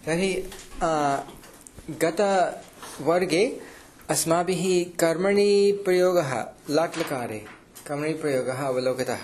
तर्हि गतवर्गे अस्माभिः कर्मणि प्रयोगः लाट्लकारे कर्मणि प्रयोगः अवलोकितः।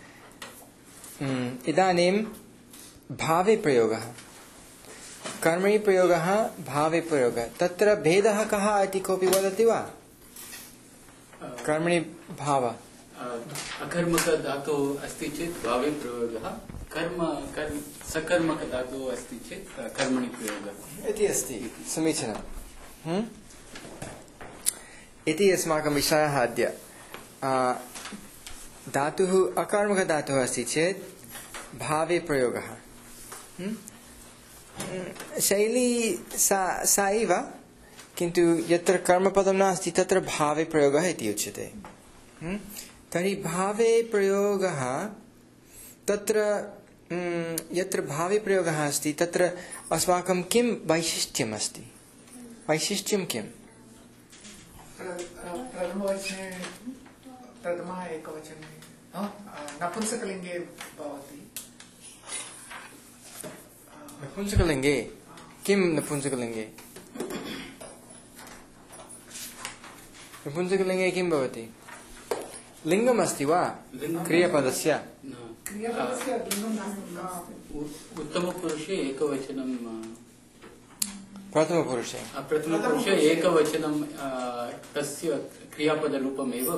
इदानीं भावे प्रयोगः, कर्मणि प्रयोगः, भावे प्रयोगः, तत्र भेदः कः इति कोऽपि वदति वा? कर्मणि भाव अकर्मक धातुः अस्ति चेत् भावे प्रयोगः, सकर्मक धातुः अस्ति चेत् कर्मणि प्रयोगः इति अस्ति। समीचीनम्। इति अस्माकं विषयः अद्य। धातुः अकर्मक धातुः अस्ति चेत् भावे प्रयोगः। शैली सा एव, किन्तु यत्र कर्मपदं नास्ति तत्र भावे प्रयोगः इति उच्यते। तर्हि भावे प्रयोगः तत्र यत्र भावे प्रयोगः अस्ति तत्र अस्माकं किं वैशिष्ट्यम् अस्ति? वैशिष्ट्यं किम्? प्रथमवचने प्रथमा एकवचने नपुंसकलिङ्गे भवति। नपुंसकलिङ्गे किं? नपुंसकलिङ्गे नपुंसकलिङ्गे किं भवति? लिङ्गम् अस्ति वा क्रियापदस्य? उत्तमपुरुषे एकवचनं, प्रथमपुरुषे एकवचनं तस्य क्रियापदरूपमेव।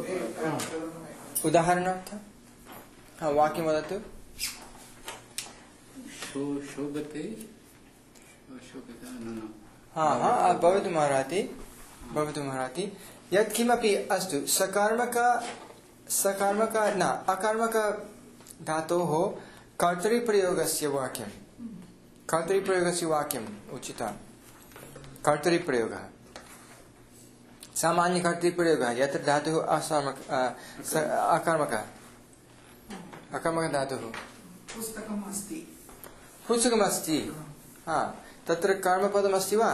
उदाहरणार्थं वाक्यं वदतु। शोभते भवतु महाराति यत्किमपि अस्तु, सकर्मक न अकर्मक धातोः कर्तरिप्रयोगस्य वाक्यम् उचितम्। कर्तरिप्रयोगः सामान्य कर्तरिप्रयोगः यत्र धातुः अकर्मक धातुः पुस्तकमस्ति। तत्र कर्मपदमस्ति वा?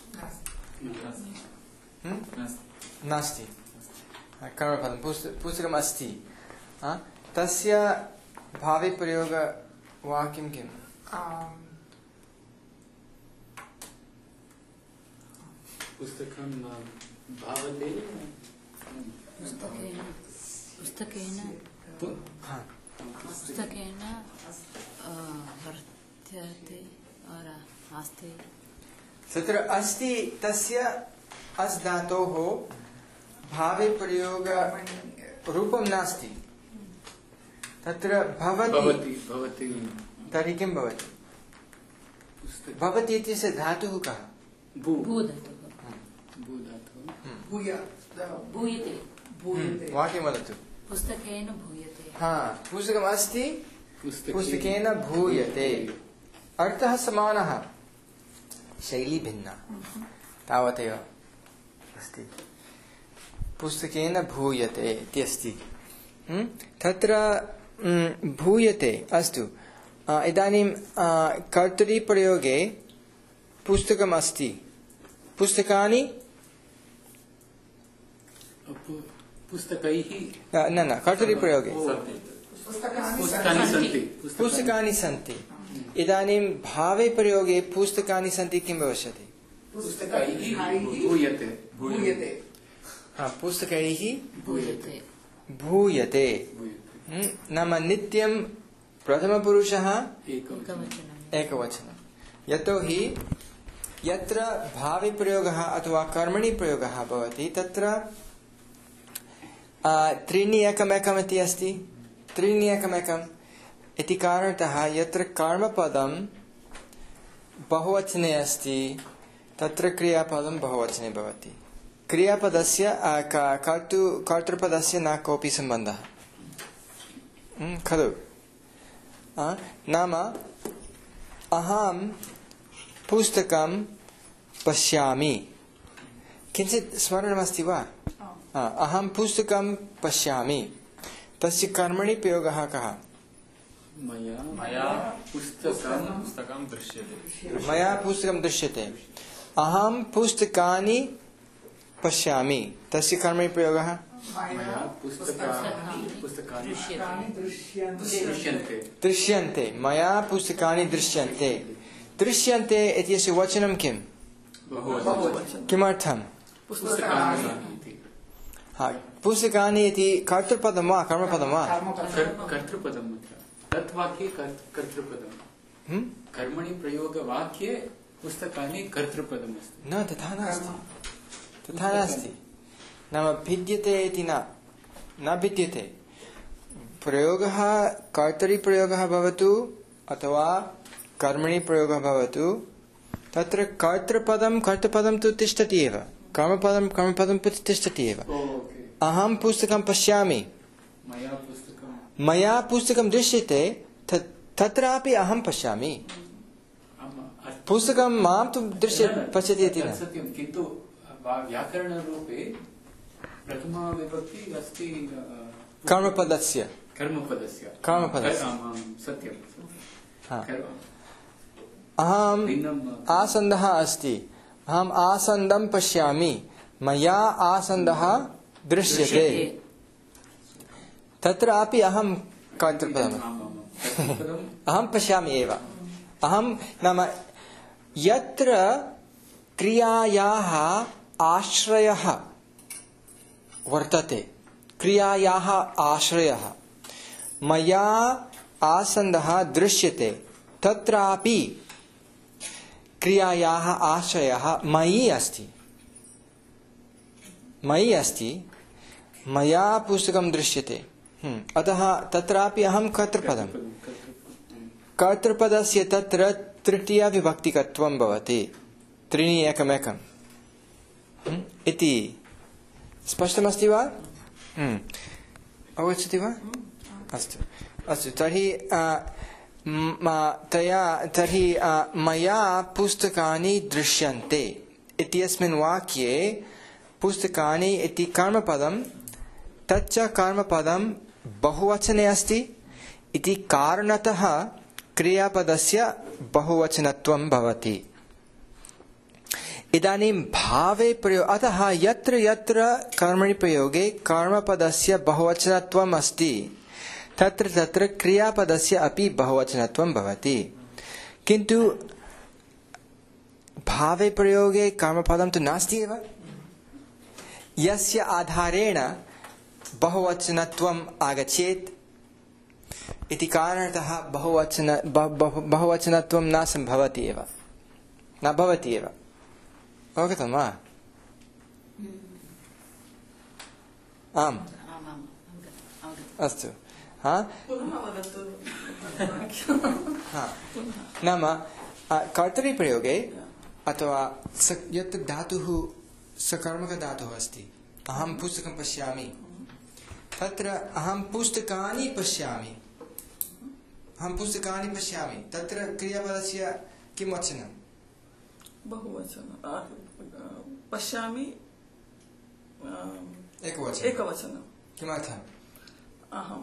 नास्ति। कर्मपदं पुस्तकमस्ति। तस्य भावे प्रयोगवाक्यं किम्? पुस्तकं भावते पुस्तकेन वर्त्यते और अस्ति। तत्र अस्ति तस्य अस् धातोः भावे प्रयोग रूपं नास्ति। तत्र भवति। तर्हि किं भवति? भवति इत्यस्य धातुः कः? वाक्यं वदतु। पुस्तकेन भूयते। पुस्तकम् अस्ति, पुस्तकेन भूयते। अर्थः समानः, शैली भिन्ना, तावदेव अस्ति। पुस्तकेन भूयते इति अस्ति। तत्र भूयते अस्तु। इदानीं कर्तरिप्रयोगे पुस्तकमस्ति, पुस्तकानि न कर्तरिप्रयोगे पुस्तकानि सन्ति। इदानीं भावे प्रयोगे पुस्तकानि सन्ति किं भविष्यति? पुस्तकैः भूयते। नाम नित्यं प्रथमपुरुषः एकवचनं। यतोहि यत्र भावे प्रयोगः अथवा कर्मणि प्रयोगः भवति तत्र त्रीणि एकमेकम् इति अस्ति। त्रीणि एकमेकम् इति कारणतः यत्र कर्मपदं बहुवचने अस्ति तत्र क्रियापदं बहुवचने भवति। क्रियापदस्य कर्तृपदस्य न कोऽपि सम्बन्धः खलु। नाम अहं पुस्तकं पश्यामि। किञ्चित् स्मरणमस्ति वा? अहं पुस्तकं पश्यामि। तस्य कर्मणि प्रयोगः कः? मया पुस्तकं दृश्यते। अहं पुस्तकानि पश्यामि। तस्य कर्मणि प्रयोगः? दृश्यन्ते। मया पुस्तकानि दृश्यन्ते। दृश्यन्ते इत्यस्य वचनं किम्? किमर्थम्? पुस्तकानि हा, पुस्तकानि इति कर्तृपदं वा कर्मपदं वा? कर्तृपदम् तत् वाक्ये कर्तृपदम् कर्मणि प्रयोगवाक्ये पुस्तकानि कर्तृपदम् अस्ति। न तथा नास्ति, तथा नास्ति। नाम भिद्यते इति न भिद्यते। प्रयोगः कर्तरिप्रयोगः भवतु अथवा कर्मणि प्रयोगः भवतु, तत्र कर्तृपदं तु तिष्ठति एव, कर्मपदं तिष्ठति एव। अहं पुस्तकं पश्यामि, मया पुस्तकं दृश्यते, तत्रापि अहं पश्यामि। पुस्तकं मां तु पश्यति इति न। सत्यं, किन्तु व्याकरणरूपे प्रथमा विभक्ति अस्ति कर्मपदस्य सत्यं। अहम् आसन्दः अस्ति, अहम् आसन्दं पश्यामि, मया आसन्दः दृश्यते, तत्रापि अहं कर्तृपदम् अहं पश्यामि एव। अहं नाम यत्र क्रियायाः आश्रयः वर्तते, क्रियायाः आश्रयः मया आसन्दः दृश्यते, तत्रापि क्रियायाः आश्रयः मयि अस्ति। मया पुस्तकं दृश्यते, अतः तत्रापि अहं कर्तृपदम्। कर्तृपदस्य तत्र तृतीया विभक्तिकत्वं भवति, त्रीणि एकमेकम् इति स्पष्टमस्ति वा? अवगच्छति वा? अस्तु तर्हि मया पुस्तकानि दृश्यन्ते इत्यस्मिन् वाक्ये पुस्तकानि इति कर्मपदं, तच्च कर्मपदं बहुवचने अस्ति इति कारणतः क्रियापदस्य बहुवचनत्वं भवति। इदानीं भावे प्रयोग, अतः यत्र यत्र कर्मणि प्रयोगे कर्मपदस्य बहुवचनत्वम् अस्ति, तत्र तत्र क्रियापदस्य अपि बहुवचनत्वं भवति। किन्तु भावे प्रयोगे कर्मपदं तु नास्ति एव, यस्य आधारेण बहुवचनत्वम् आगच्छेत् इति कारणतः बहुवचनत्वं न सम्भवति एव, न भवति एव। अवगतं वा? आम्, अस्तु। नाम कर्तरिप्रयोगे अथवा यत् धातुः सकर्मकधातुः अस्ति, अहं पुस्तकं पश्यामि, तत्र अहं पुस्तकानि पश्यामि, तत्र क्रियापदस्य किं वचनं? बहुवचनं। पश्यामि एकवचनं। किमर्थम्? अहं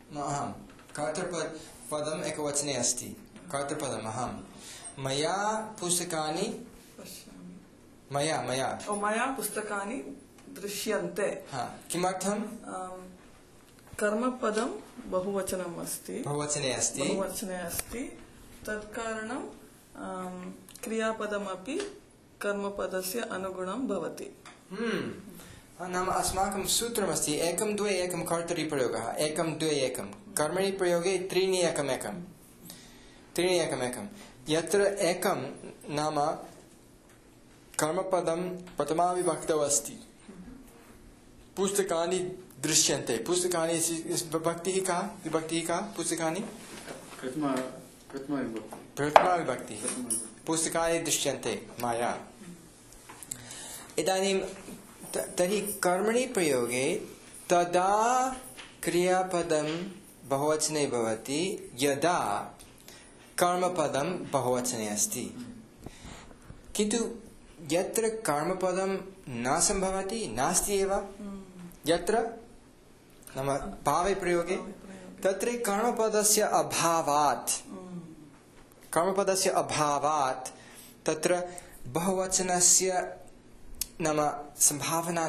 कर्तृपदम् एकवचने अस्ति, कर्तृपदम् अहं। मया पुस्तकानि पश्यामि, मया पुस्तकानि दृश्यन्ते। किमर्थं? कर्मपदं बहुवचनम् अस्ति, बहुवचने अस्ति, तत्कारणं क्रियापदमपि कर्मपदस्य अनुगुणं भवति। नाम अस्माकं सूत्रमस्ति 1 2 1 कर्तरिप्रयोगः, 1 2 1 कर्मणि प्रयोगे त्रीणि एकमेकं। यत्र एकं नाम कर्मपदं प्रथमा विभक्तौ अस्ति, पुस्तकानि दृश्यन्ते, पुस्तकानि विभक्तिः का? पुस्तकानि प्रथमा विभक्तिः, पुस्तकानि दृश्यन्ते मया। इदानीं तर्हि कर्मणि प्रयोगे तदा क्रियापदं बहुवचने भवति यदा कर्मपदं बहुवचने अस्ति। किन्तु यत्र कर्मपदं न सम्भवति, नास्ति एव, यत्र नाम भावे प्रयोगे, तत्र कर्मपदस्य अभावात् तत्र बहुवचनस्य नाम संभावना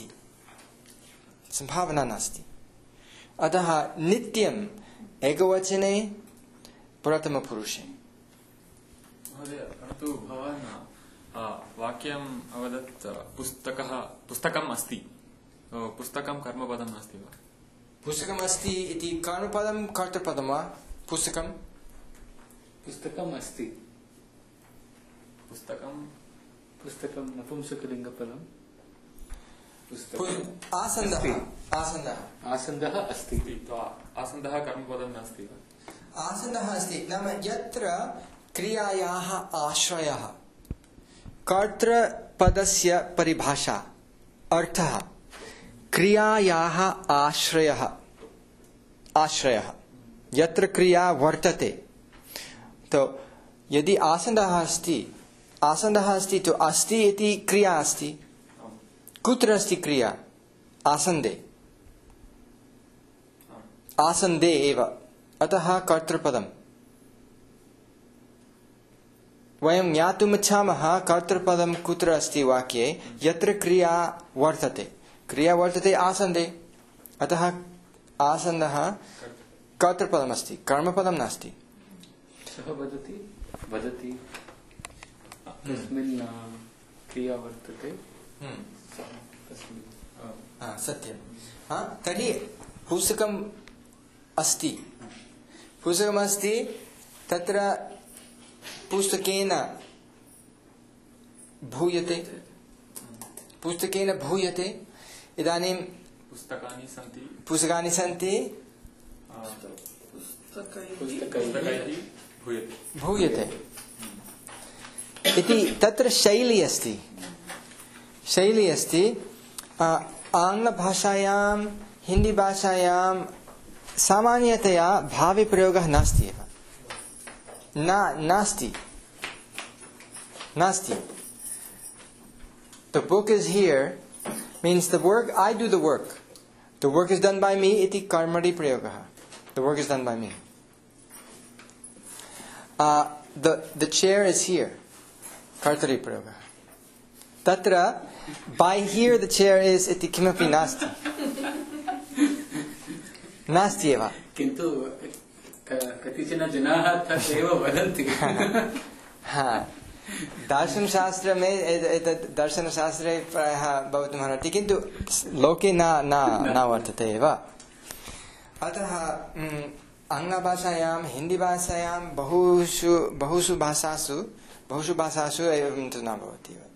नास्ति। अतः नित्यम् एकवचने प्रथमपुरुषे, महोदय, परन्तु भवान् वाक्यम् अवदत् पुस्तकम् अस्ति। पुस्तकं कर्मपदं नास्ति वा? पुस्तकम् अस्ति इति कर्मपदं कर्तृपदं वा? पुस्तकम् अस्ति। पुस्तकं नपुंसकलिङ्गपदम्। आसन्दः अस्ति। आसन्दः कर्मपदं नास्ति वा? आसन्दः अस्ति नाम यत्र क्रियायाः आश्रयः, कर्तृपदस्य परिभाषा अर्थः क्रियायाः आश्रयः यत्र क्रिया वर्तते। तो यदि आसन्दः अस्ति तो अस्ति इति क्रिया अस्ति। कुत्र अस्ति क्रिया? आसन्दे एव, अतः कर्तृपदम्। वयं ज्ञातुम् इच्छामः कर्तृपदं कुत्र अस्ति वाक्ये, यत्र क्रिया वर्तते आसन्दे, अतः आसन्दः कर्तृपदमस्ति, कर्मपदं नास्ति। सः वदति तस्मिन् क्रिया वर्तते। सत्यं। तर्हि पुस्तकम् अस्ति, तत्र पुस्तकेन भूयते। इदानीं पुस्तकानि सन्ति भूयते इति तत्र शैली अस्ति। आङ्ग्लभाषायां हिन्दीभाषायां सामान्यतया भाविप्रयोगः नास्ति एव। नास्ति। The book is here means the work, I do the work. The work is done by me iti karmari prayogah. The work is done by me. The chair is here. Kartari prayogah. Tatra by here the chair is iti kimapi nasti. Nasti eva. किन्तु कतिचन जनाः तदेव वदन्ति। दर्शनशास्त्र में एतत् दर्शनशास्त्रे प्रायः भवितुमर्हति, किन्तु लोके न वर्तते एव। अतः आङ्ग्लभाषायां हिन्दीभाषायां बहुषु भाषासु एवं तु न भवति एव।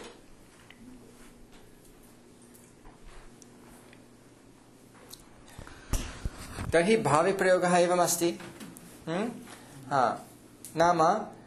तर्हि भाविप्रयोगः एवमस्ति। नाम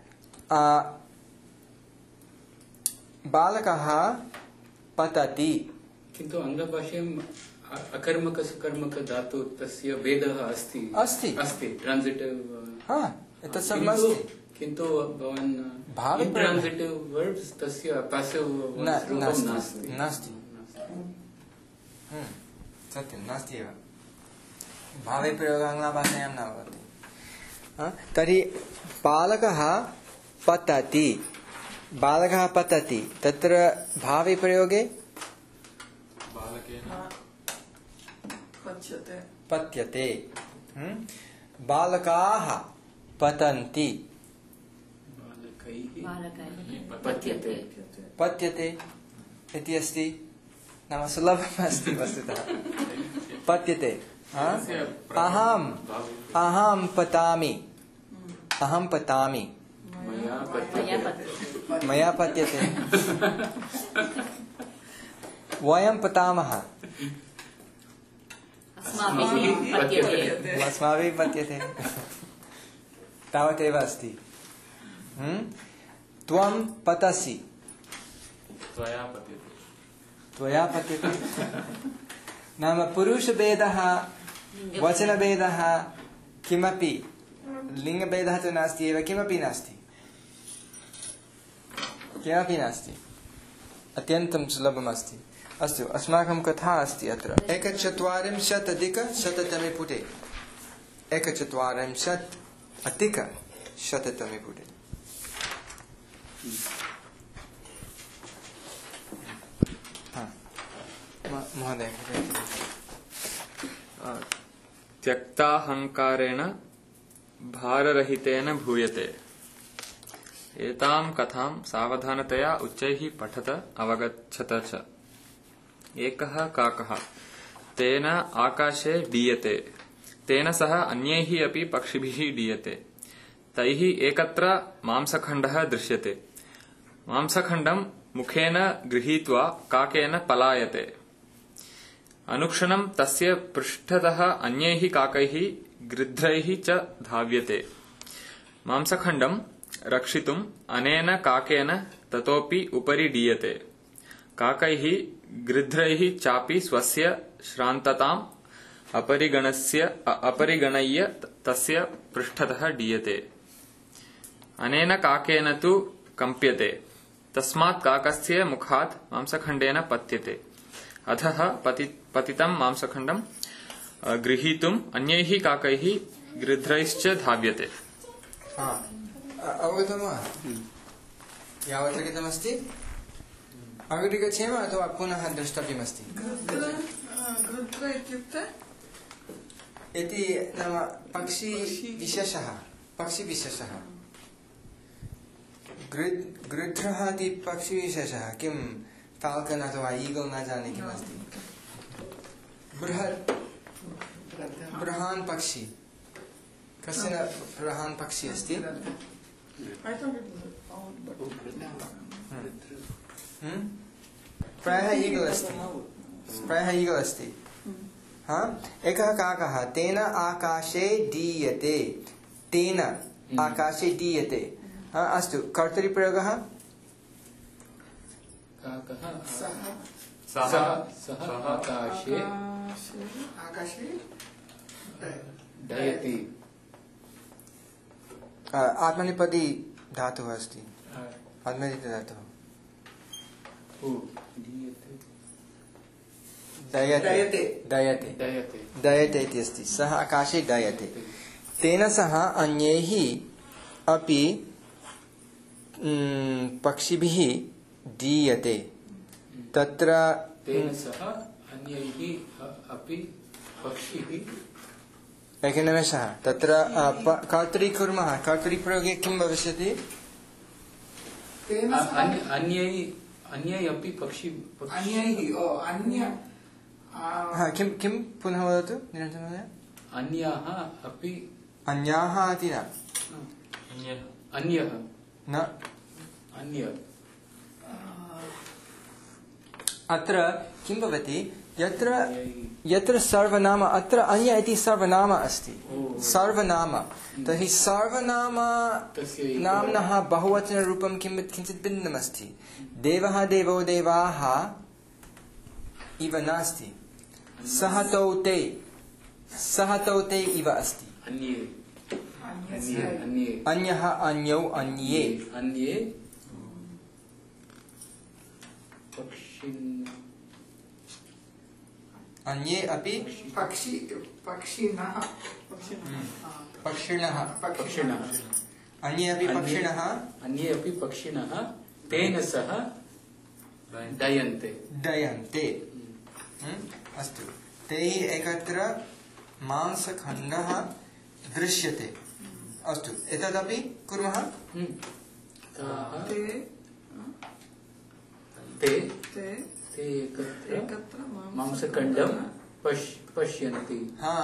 बालकः पतति। किन्तु आङ्ग्लभाषायाम् अकर्मक सकर्मक धातु तस्य भेदः अस्ति ट्रान्सिटिव्। एतत् सर्वम् अस्ति, किन्तु भवान् इन्ट्रान्सिटिव् वर्ब्स् तस्य पैसिव् नास्ति। सत्यं नास्ति एव। भाविप्रयोगः आङ्ग्लभाषायां न भवति। तर्हि बालकः पतति तत्र भाविप्रयोगे पत्यते। बालकाः पतन्ति पत्यते इति अस्ति। नाम सुलभम् अस्ति वस्तुतः। पत्यते। अहं पतामि। मया पत्यते। वयं पतामः। अस्माभिः पत्यते। तावदेव अस्ति। त्वं पतसि। त्वया पत्यते। नाम पुरुषभेदः, वचनभेदः, किमपि लिङ्गभेदः तु नास्ति एव। किमपि नास्ति। अत्यन्तं सुलभमस्ति। अस्तु, अस्माकं कथा अस्ति अत्र 1440-100तमे पुटे। 1440-100तमे पुटे। महोदय, त्यक्ताहङ्कारेण भाररहितेन भूयते एतां कथां सावधानतया उच्चैः पठत अवगच्छत च। एकः काकः तेन आकाशे डीयते, तेन सह अन्यैः अपि पक्षिभिः डीयते। तैः एकत्र मांसखण्डः दृश्यते। मांसखण्डं मुखेन गृहीत्वा काकेन पलायते। अनुक्षणं तस्य पृष्ठतः अन्यैः काकैः गृध्रैः च धाव्यते। मांसखण्डं रक्षितुम् अनेन काकेन ततोपि उपरि डीयते। काकैः गृध्रैः चापि स्वस्य श्रान्तताम् अपरिगणय्य तस्य पृष्ठतः डीयते। अनेन काकेन तु कम्प्यते, तस्मात् काकस्य मुखात् मांसखण्डेन पत्यते। अधः पतितं मांसखण्डं गृहीतुम् अन्यैः काकैः गृध्रैश्च धाव्यते। अवगतं वा? यावत् लिखितमस्ति अग्रे गच्छेम अथवा पुनः द्रष्टव्यमस्ति? गृध्र इत्युक्ते इति नाम पक्षिविशेषः। पक्षिविशेषः गृध्रः इति पक्षिविशेषः। किं फाल्कन् अथवा ईगल् न जाने किमस्ति? बृहन् पक्षी। कश्चन बृहन् पक्षी अस्ति। प्रायः ईगल् अस्ति। एकः काकः तेन आकाशे डीयते। तेन आकाशे डीयते। अस्तु, कर्तरिप्रयोगः? सः आकाशे डयति। आत्मनेपदी धातुः अस्ति। आत्मनेपदी धातुः दयते इति अस्ति। सः आकाशे डयते। तेन सह अन्यैः अपि पक्षिभिः डीयते। तत्र तेन सह अन्यैः अपि पक्षिभिः एकनिमेषः। तत्र कर्तरि कुर्मः। कर्तरिप्रयोगे किं भविष्यति? अन्यै अपि पक्षि किं पुनः वदतु निरञ्जन महोदय? अन्याः अपि। अन्याः इति न। अन्यः न। अन्य। अत्र किं भवति? यत्र सर्वनाम, अत्र अन्य इति सर्वनाम अस्ति। सर्वनाम। तर्हि सर्वनाम नाम्नः बहुवचनरूपं किञ्चित् भिन्नमस्ति। देवः देवो देवाः इव नास्ति। सः तौ ते इव अस्ति। अन्यः अन्यौ अन्ये। अन्ये अपि पक्षिणः। अन्ये अपि पक्षिणः तेन सह डयन्ते। अस्तु, तैः एकत्र मांसखण्डः दृश्यते। अस्तु, एतदपि कुर्मः। ते एकत्र मांसखण्डं पश्यन्ति।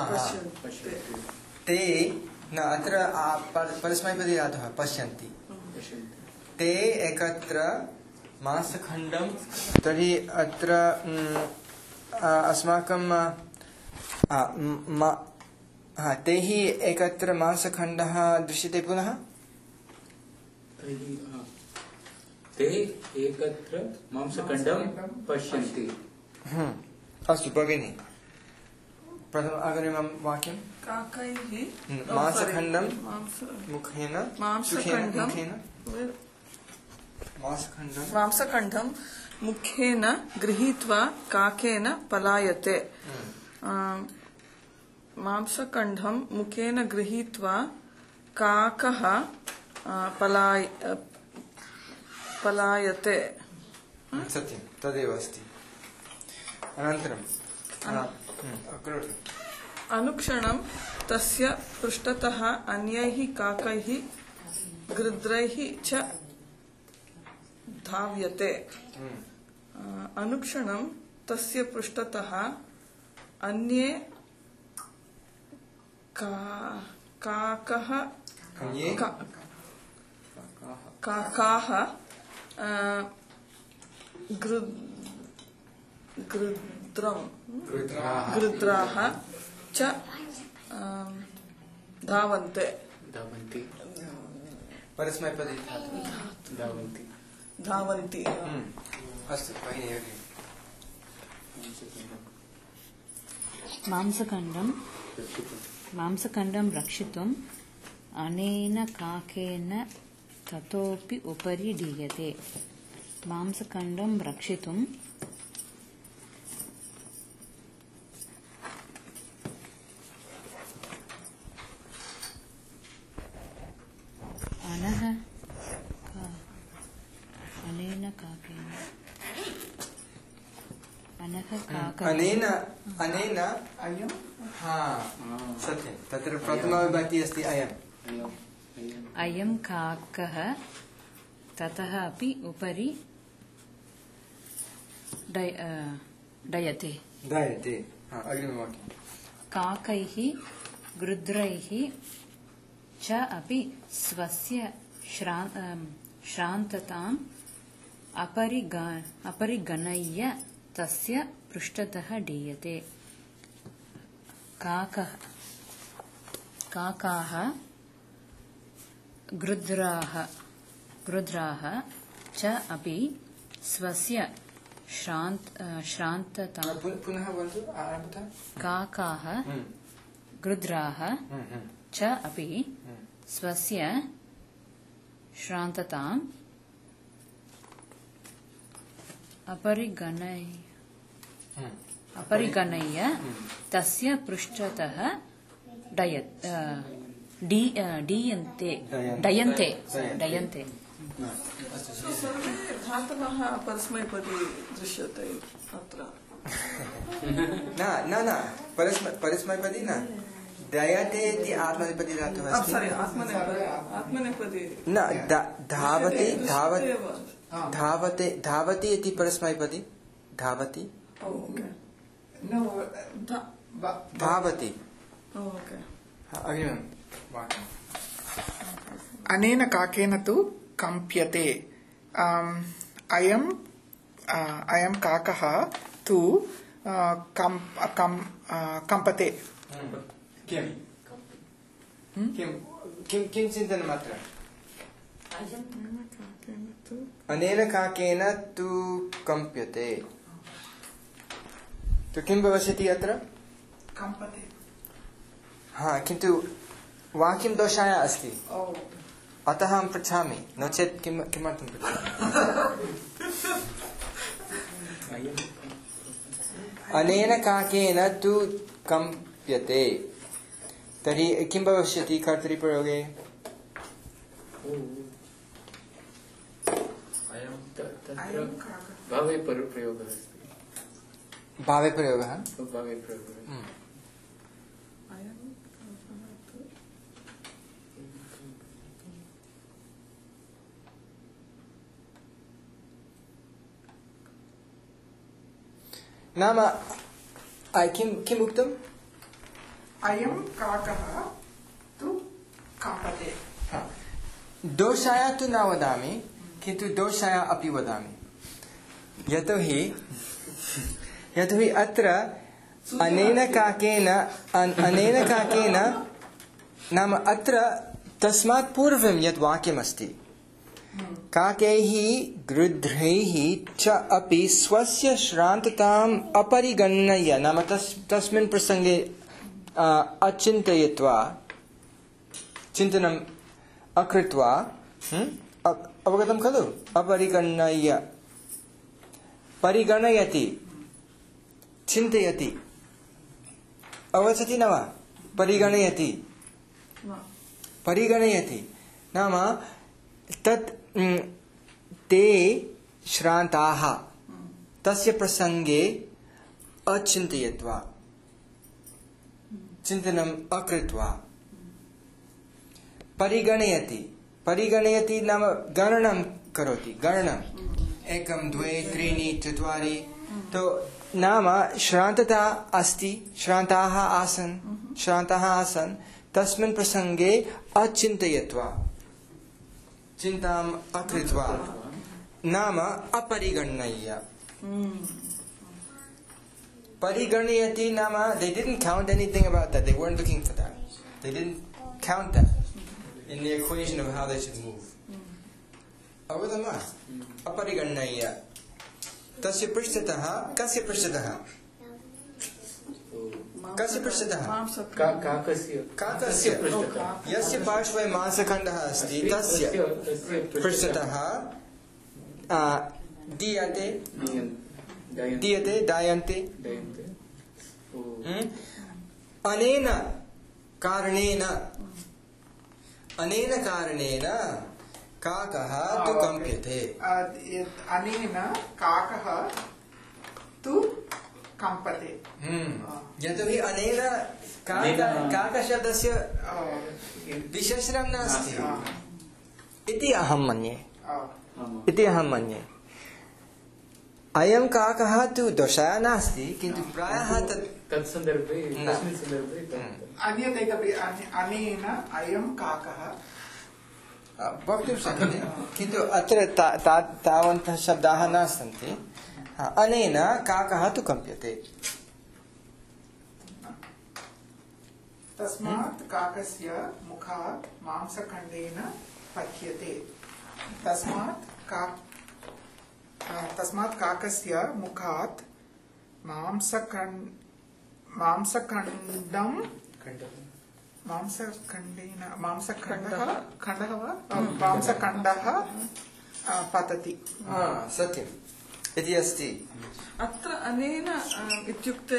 ते न, अत्र परस्मैपदी धातुः पश्यन्ति। ते एकत्र मांसखण्डं। तर्हि अत्र अस्माकं तैः एकत्र मांसखण्डः दृश्यते। पुनः ते एकत्र मांसखण्डं पश्यन्ति। अस्तु भगिनि, प्रथम अग्रिमं वाक्यं। काकैः मांसखण्डं मुखेन मांसखण्डं मुखेन गृहीत्वा काकेन पलायते। मांसखण्डं मुखेन गृहीत्वा काकः पलायते। सत्यं, तदेव अस्ति। अनन्तरं अनुक्षणं तस्य पृष्ठतः अन्यैः काकैः गृध्रैः च धाव्यते अनुक्षणं तस्य पृष्ठतः अन्ये काकाः गृध्राः च धावन्ते परस्मैपदी धावन्ति अस्तु भगिनी मांसखण्डं रक्षितुम् अनेन काकेन ततोपि उपरि दीयते मांसखण्डं रक्षितुम् अनेन अयं सत्यं तत्र प्रथमाविभक्तिः अस्ति अयं काकः ततः अपि उपरि डयते अग्रिमवाक्यं काकैः गृध्रैः च अपि स्वस्य श्रान्तताम् अपरिगणय्य तस्य पृष्ठतः डीयते काकाः गृध्राः च अपि स्वस्य श्रान्तताम् पुनः वदतु आरम्भतः काकाः गृध्राः च अपि स्वस्य श्रान्तताम् अपरिगणय्य तस्य पृष्ठतः डयन्ते धातवः परस्मैपदी दृश्यते अत्र न परस्मैपदी न दयते इति आत्मनेपदी धातुः अस्ति आत्मनेपदी न धावति इति परस्मैपदी धावति धावति अग्रिमं वाक्यम् अनेन काकेन तु कम्प्यते अयं काकः तु कम्पते किं चिन्तनम् अत्र अनेन काकेन तु कम्प्यते तो किं भविष्यति अत्र कम्पते किन्तु वाक्यं दोषाय अस्ति अतः अहं पृच्छामि नो चेत् किमर्थं पृच्छामि अनेन काकेन तु कम्प्यते तर्हि किं भविष्यति कर्तरिप्रयोगे भावे प्रयोगः अस्ति भावे प्रयोगः नाम किम् उक्तम् अयं काकः तु कम्पते दोषाय तु न वदामि किन्तु दोषाय अपि वदामि यतोहि अत्र अनेन काकेन नाम अत्र तस्मात् पूर्वं यत् वाक्यमस्ति काकैः गृध्रैः च अपि स्वस्य श्रान्तताम् अपरिगणय्य नाम तस्मिन् प्रसङ्गे अचिन्तयित्वा चिन्तनम् अकृत्वा अवगतं खलु अपरिगणय्य परिगणयति चिन्तयति अवगच्छति न वा परिगणयति नाम तत् ते श्रान्ताः तस्य प्रसङ्गे अचिन्तयित्वा चिन्तनम् अकृत्वा परिगणयति नाम गणनं करोति गणनम् 1 2 3 4 तो नाम श्रान्तता अस्ति श्रान्ताः आसन् तस्मिन् प्रसङ्गे अचिन्तयित्वा चिन्ताम् अकृत्वा नाम अपरिगणय्य परिगणयति नाम they didn't count anything about that, they weren't looking for that, they didn't count that in the equation of how they should move. अवगतं वा? अपरिगणय्य तस्य पृष्ठतः कस्य पृष्ठतः काकस्य यस्य पार्श्वे मांसखण्डः अस्ति तस्य पृष्ठतः दायन्ते अनेन कारणेन काकः तु कम्प्यते अनेन काकः तु कम्पते यतोहि अनेन काकशब्दस्य विशेषणं नास्ति इति अहं मन्ये अयं काकः तु दोषः नास्ति किन्तु प्रायः तत्सन्दर्भे अन्यदेकपि अनेन अयं काकः वक्तुं शक्यते किन्तु अत्र तावन्तः शब्दाः न सन्ति अनेन काकः तु कम्प्यते तस्मात् काकस्य मुखात् मांसखण्डेन पच्यते तस्मात् काकस्य मुखात् मांसखण्डः पतति सत्यम् इति अस्ति अत्र अनेन इत्युक्ते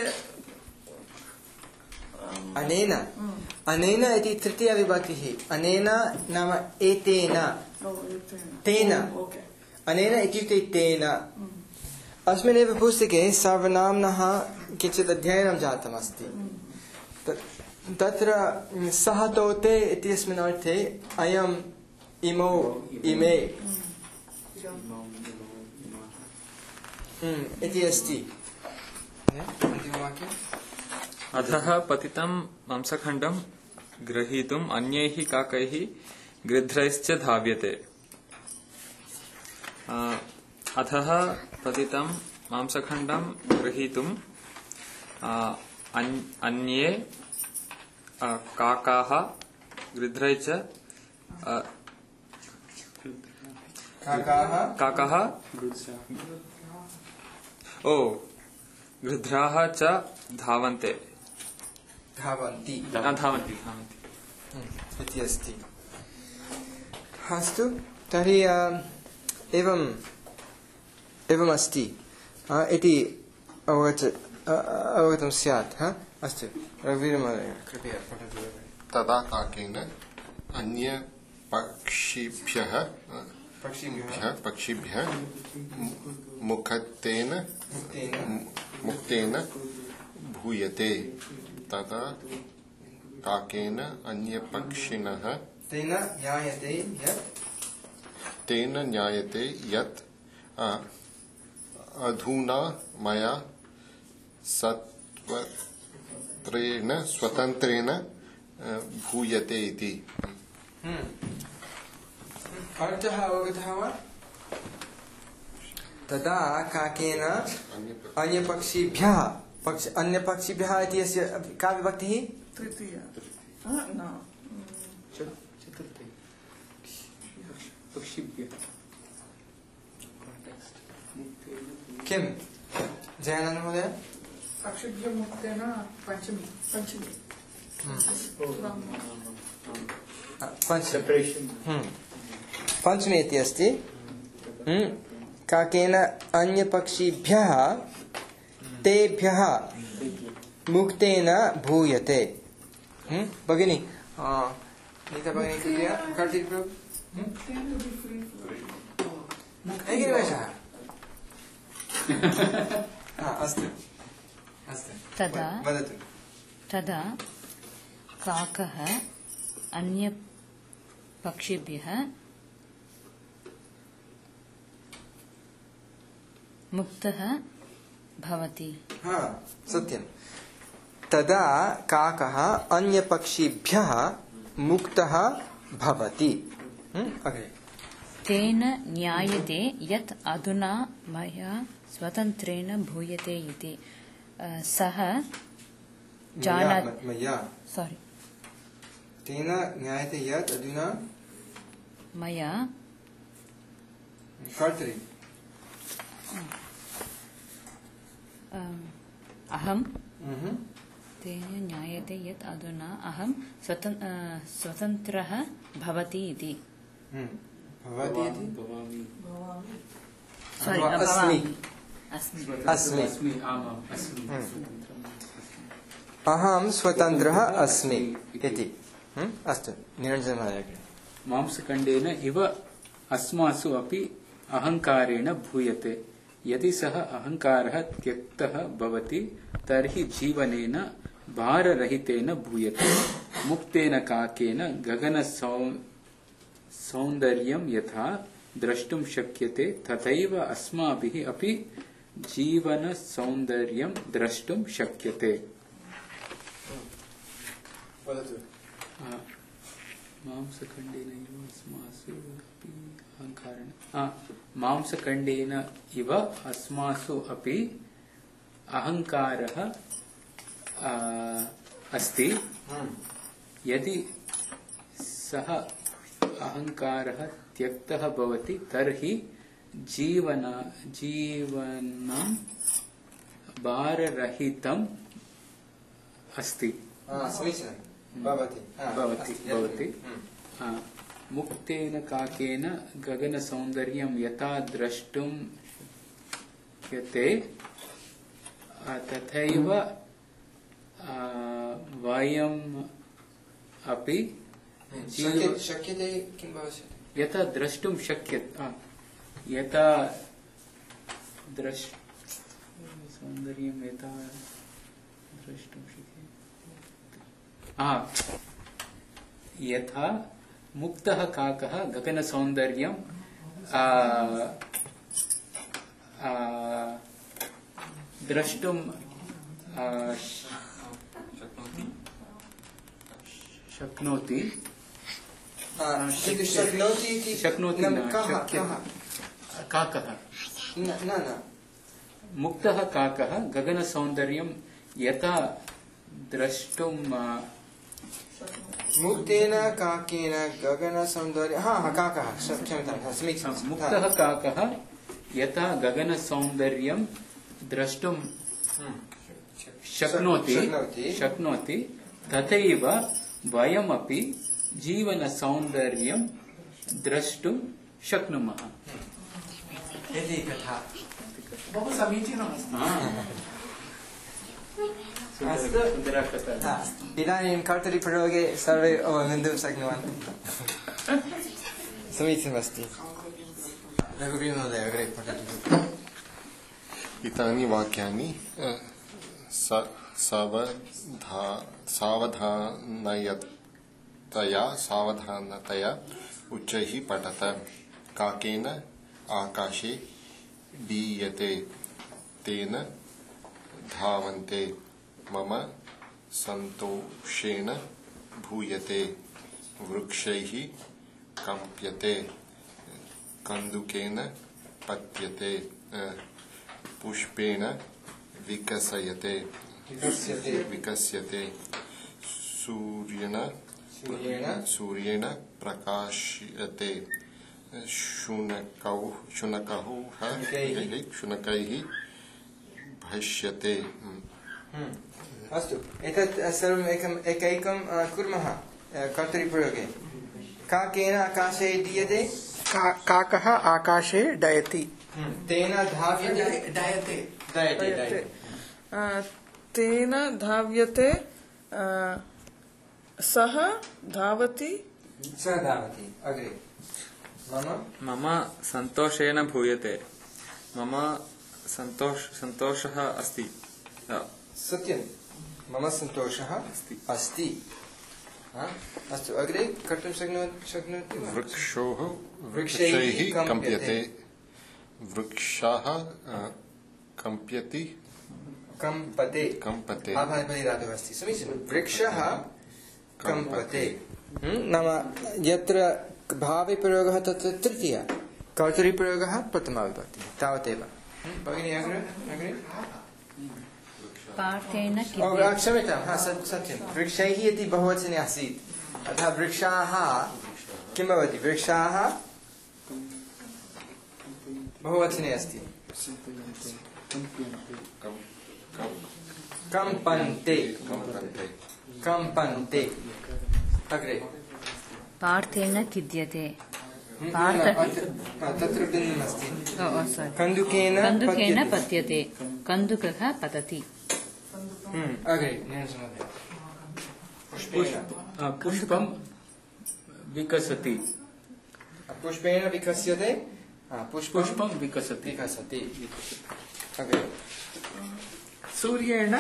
अनेन इति तृतीया विभक्तिः अनेन नाम एतेन तेन अनेन इत्युक्ते तेन अस्मिन्नेव पुस्तके सर्वनाम्नः किञ्चित् अध्ययनं जातमस्ति तत्र सः तोते इत्यस्मिन् अर्थे अयम् इमौ इमे इति अस्ति अधः पतितं मांसखण्डं ग्रहीतुम् अन्यैः काकैः गृध्रैश्च धाव्यते अधः पतितं मांसखण्डं ग्रहीतुम् अन्ये काकाः गृध्रै च काकाः गृध्राः च धावन्ति इति अस्ति अस्तु तर्हि एवमस्ति इति अवगतं स्यात् अस्तु रविमहोदय कृपया पठतु तदा काकेन अन्य पक्षिभ्यः मुक्तेन भूयते तदा काकेन अन्यपक्षिणः तेन ज्ञायते यत् अधुना मया स्वतन्त्रेण भूयते इति अर्थः अवगतः वा तदा काकेन अन्यपक्षिभ्यः इति अस्य का विभक्तिः तृतीया चतुर्थी पक्षिभ्यः किं जयानन्द महोदय पक्षिभ्यः मुक्तेन पञ्चमी पञ्चमी इति अस्ति काकेन अन्यपक्षिभ्यः तेभ्यः मुक्तेन भूयते भगिनी नीता भगिनी कृपया अस्तु तदा काकः अन्यपक्षिभ्यः मुक्तः भवति। हा सत्यं। तदा काकः अन्यपक्षिभ्यः मुक्तः भवति। अग्रे तेन ज्ञायते यत् अधुना मया स्वतन्त्रेण भूयते इति। सः जानाति सॉरी तेन ज्ञायते यत् अधुना मया कर्तरि अहं तेन ज्ञायते यत् अधुना अहं स्वतन्त्रः भवति इति। अस्मि अहं स्वतन्त्रः अस्मि इति। अस्तु निरञ्जनमहोदय। मांसखण्डेन इव अस्मासु अपि अहङ्कारेण भूयते। यदि सः अहङ्कारः त्यक्तः भवति तर्हि जीवनेन भाररहितेन भूयते। मुक्तेन काकेन गगनसौन्दर्यं यथा द्रष्टुं शक्यते तथैव अस्माभिः अपि जीवनसौन्दर्यं द्रष्टुं शक्यते। मांसखण्डेन इव अस्मासु अपि अहङ्कारेण मांसखण्डेन इव अस्मासु अपि अहङ्कारः अस्ति। यदि सः अहङ्कारः त्यक्तः भवति तर्हि जीवनं भाररहितम् अस्ति। भवति। मुक्तेन काकेन गगनसौन्दर्यं यथा द्रष्टुं शक्यते तथैव वयम् अपि शक्यते किं भविष्यति? यथा द्रष्टुं शक्यते यथा सौन्दर्यं यथा द्रष्टुं शक्यते यथा मुक्तः काकः गगनसौन्दर्यं द्रष्टुं शक्नोति। काकः मुक्तः काकः गगनसौन्दर्यं यथा द्रष्टुं मुक्तेन काकेन गगनसौन्दर्यं काकः क्षम्यतां मुक्तः काकः यथा गगनसौन्दर्यं द्रष्टुं शक्नोति तथैव वयमपि जीवनसौन्दर्यं द्रष्टुं शक्नुमः। इति कथा बहु समीचीनमस्ति। सुन्दरा कथा। इदानीं कर्तरिप्रयोगे सर्वे अवगन्तुं शक्नुवन्ति। समीचीनमस्ति। रघुवीरमहोदय अग्रे पठतु। इतानि वाक्यानि सावधानतया उच्चैः पठत। काकेन आकाशे दीयते तेन धावन्ते मम सन्तोषेण भूयते वृक्षैः कम्प्यते कन्दुकेन पत्यते पुष्पेण विकस्यते सूर्येण प्रकाश्यते शुनकैः भष्यते। अस्तु एतत् सर्वम् एकैकं कुर्मः कर्तरिप्रयोगे। काकेन आकाशे दीयते काकः आकाशे डयति। तेन धाव्यते डयते। तेन धाव्यते सः धावति अग्रे मम सन्तोषेण भूयते। मम सन्तोषः अस्ति। सत्यं मम सन्तोषः अस्ति। अस्तु अग्रे कर्तुं शक्नोति वा? वृक्षैः कम्प्यते वृक्षः कम्प्यति कम्पते कम्पते आभानेपदी धातुः अस्ति समीचीनं वृक्षः कम्पते नाम यत्र भावे प्रयोगः तत्र तृतीया कर्तरिप्रयोगः प्रथमा विभक्ति तावदेव भगिनी अग्रे पार्थेन क्षम्यतां सत्यं वृक्षैः इति बहुवचने आसीत् अतः वृक्षाः किं भवति वृक्षाः बहुवचने अस्ति कम्पन्ते कम्पन्ते अग्रे पार्थेन खिद्यते तत्र भिन्नमस्ति कन्दुकेन पत्यते कन्दुकः पतति अग्रे पुष्पं विकसति पुष्पेण विकस्यते पुष्पं विकसति विकसति अग्रे सूर्येण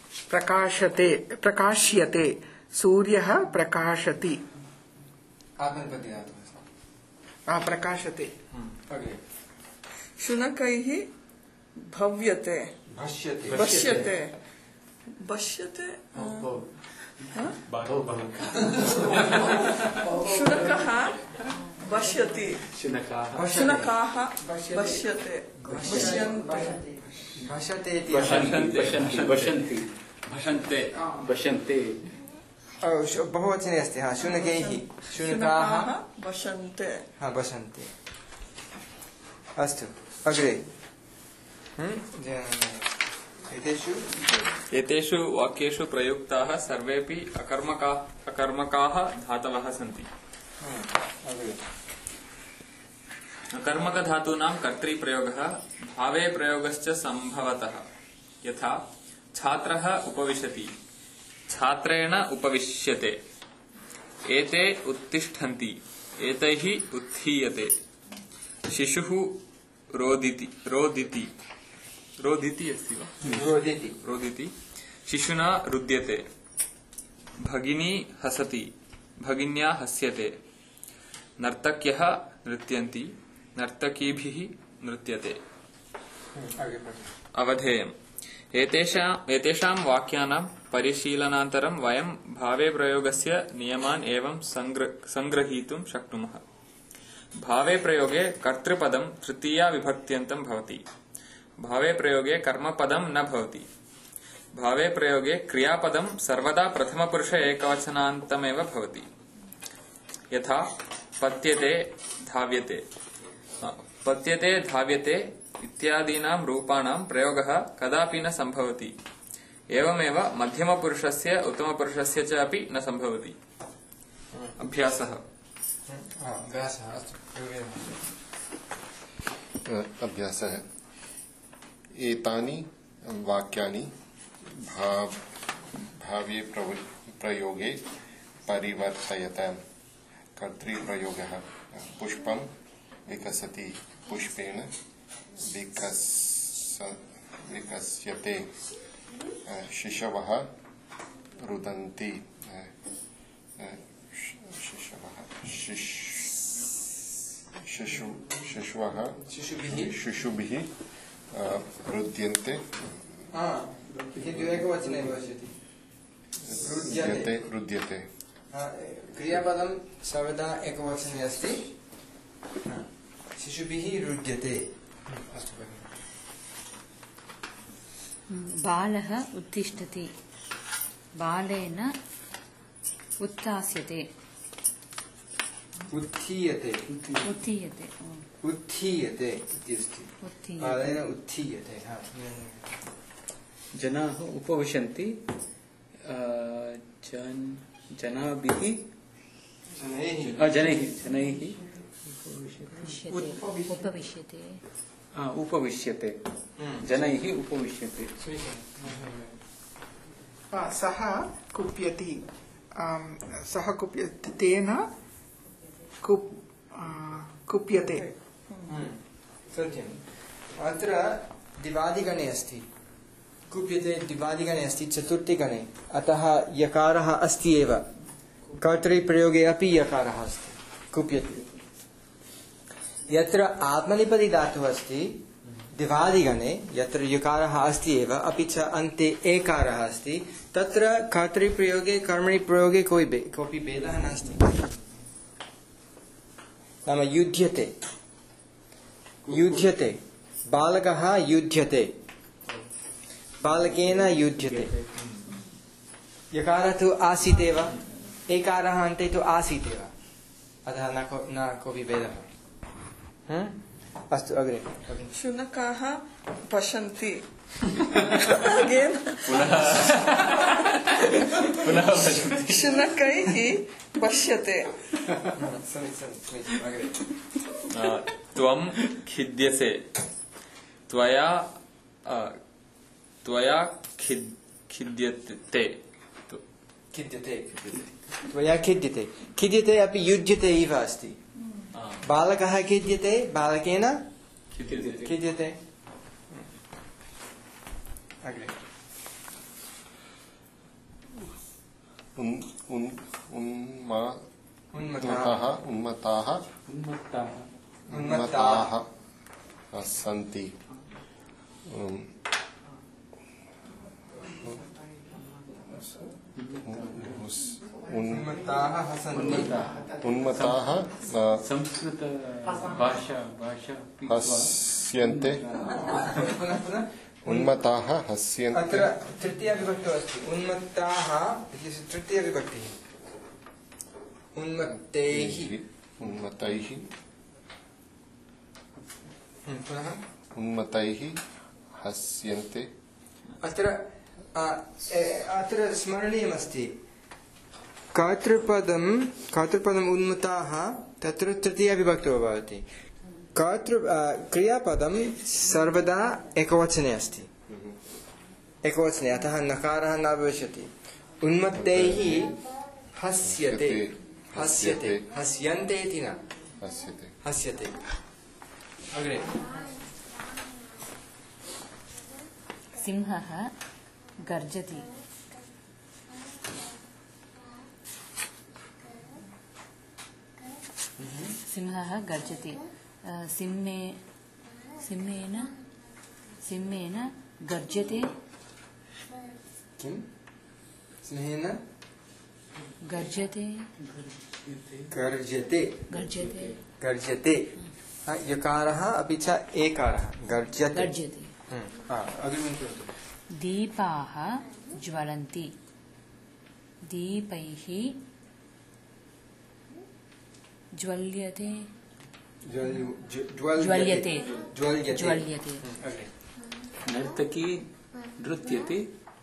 प्रकाश्यते सूर्यः प्रकाशति आत्मनेपदी धातुः प्रकाशते अग्रे शुनकैः भव्यते भष्यते पश्यते पश्यते शुनकः पश्यति शुनकाः पश्यते भषते भषन्ते बहुवचने अस्ति शुनकैः शुनकाः वसन्ते वसन्ते अस्तु अग्रे एतेषु वाक्येषु प्रयुक्ताः सर्वेपि अकर्मकाः धातवः सन्ति अकर्मकधातूनां कर्तृप्रयोगः भावे प्रयोगश्च सम्भवतः यथा छात्रः उपविशति छात्रेण उपविश्यते एते उत्तिष्ठन्ति एतैः उत्थीयते शिशुः रोदिति अस्ति वा रोदिति शिशुना रुद्यते भगिनी हसति भगिन्या हस्यते नर्तक्यः नृत्यन्ति नर्तकीभिः नृत्यते अवधेयम् एतेषां वाक्यानां परिशीलनानन्तरं वयं भावे प्रयोगस्य नियमान् एवं संग्रहीतुं शक्नुमः भावे प्रयोगे कर्तृपदं तृतीया विभक्त्यन्तं भवति भावे प्रयोगे कर्मपदं न भवति भावे प्रयोगे क्रियापदं सर्वदा प्रथमपुरुष एकवचनान्तमेव भवति यथा पत्यते धाव्यते इत्यादीनां रूपाणां प्रयोगः कदापि न सम्भवति एवमेव मध्यमपुरुषस्य उत्तमपुरुषस्य च अपि न सम्भवति अभ्यासः अभ्यासः एतानि वाक्यानि भावे प्रयोगे परिवर्तयताम् कर्तृप्रयोगः पुष्पं विकसति पुष्पेण विकस्यते शिशवः रुदन्ति शिशुभिः रुद्यन्ते रुद्यते क्रियापदं सर्वदा एकवचने अस्ति शिशुभिः रुद्यते बालः उत्तिष्ठति बालेन उत्थास्यते उत्थीयते उत्थीयते बालेन उत्थीयते जनाः उपविशन्ति जनैः उपविश्यते जनैः उपविश्यते सः कुप्यति तेन कुप्यते सत्यम् अत्र दिवादिगणे अस्ति कुप्यते दिवादिगणे अस्ति चतुर्थीगणे अतः यकारः अस्ति एव कर्तृप्रयोगे अपि यकारः अस्ति कुप्यते यत्र आत्मनेपदी धातुः अस्ति दिवादिगणे यत्र यकारः अस्ति एव अपि च अन्ते एकारः अस्ति तत्र कर्तृप्रयोगे कर्मणि प्रयोगे कोऽपि भेदः नास्ति। नाम युध्यते युध्यते बालकः युध्यते बालकेन युध्यते यकारः तु आसीत् एव एकारः अन्ते तु आसीत् एव अतः न कोऽपि भेदः। अस्तु अग्रे शुनकाः पश्यन्ति शुनकैः पश्यते त्वं खिद्यसे त्वया खिद्यते त्वया खिद्यते खिद्यते अपि युज्यते इव अस्ति। बालकः खिद्यते बालकेन खिद्यते। अग्रे उन्मत्ताः सन्ति उन्मत्ताः संस्कृत भाषा हस्यन्ते उन्मत्ताः हस्यन्ते। अत्र तृतीया विभक्तौ अस्ति उन्मत्ताः इत्यस्य तृतीया विभक्तिः उन्मत्तैः उन्मत्तैः पुनः उन्मत्तैः हस्यन्ते। अत्र स्मरणीयमस्ति कर्तृपदम् उन्मत्ताः तत्र तृतीया विभक्तौ भवति। क्रियापदं सर्वदा एकवचने अस्ति एकवचने अतः नकारः न भविष्यति। उन्मत्तैः हस्यते हस्यते हस्यन्ते इति न हस्यते। अग्रे सिंहः गर्जति सिंहः गर्जति सिंहेन गर्जते किं सिंहेन गर्जते गर्जते गर्जते गर्जते यकारः अपि च एकारः गर्जते गर्जते। अग्रिमं करोतु। दीपाः ज्वलन्ति दीपैः ज्वल्यते ज्वल्यते ज्वल्यते। नर्तकी नृत्यते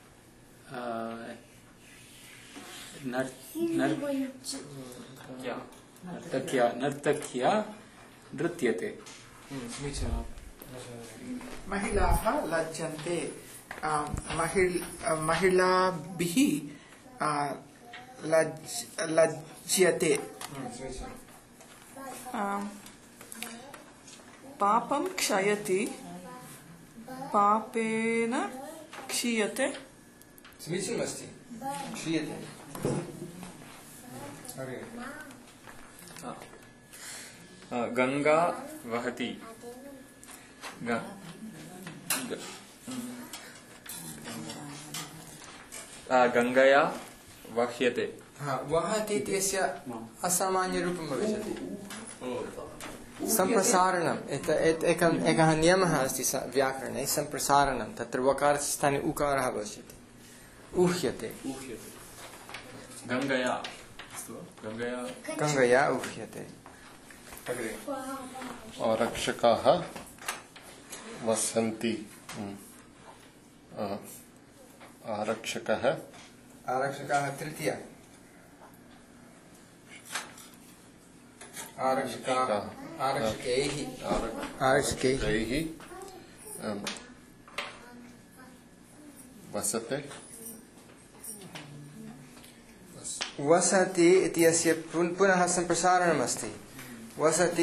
नर्तक्या नृत्यते। महिलाः लज्जन्ते महिलाभिः लज्यते। पापं क्षयति पापेन क्षीयते। समीचीनमस्ति क्षीयते। गंगा वहति गंगया वह्यते। वहति इत्यस्य असामान्यरूपं भविष्यति सम्प्रसारणम्। एकः नियमः अस्ति व्याकरणे सम्प्रसारणं तत्र वकारस्य स्थाने उकारः भविष्यति उह्यते गंगया उह्यते। अग्रे आरक्षकाः वसन्ति आरक्षकः तृतीया आरक्षकैः वसते वसति इत्यस्य पुनः सम्प्रसारणमस्ति। वसति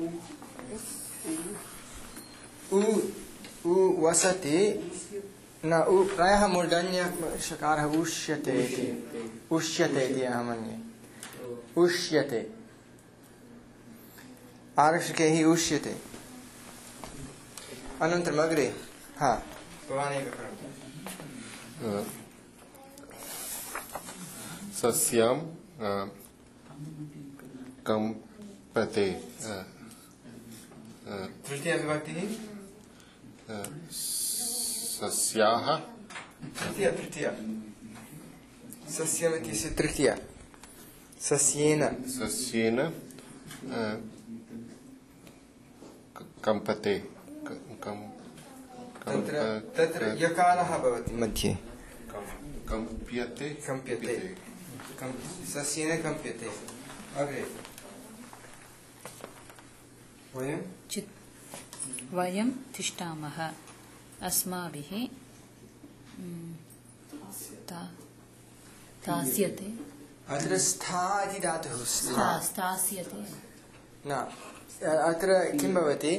वसति न प्रायः मूर्धन्यषकारः उष्यते इति अहं मन्ये उष्यते। आरक्षकैः उष्यते अनन्तरम् अग्रे हा भवान् एव करोतु सस्यां कंपते तृतीया विभक्तिः सस्याः तृतीया सस्यमिति तृतीया सस्येन कंपते तत्र यकारः भवति मध्ये कंप्यते सस्येन कंप्यते अग्रे वयं तिष्ठामः अस्माभिः स्थास्यते अत्र स्था इति धातुः स्थास्यते न अत्र किं भवति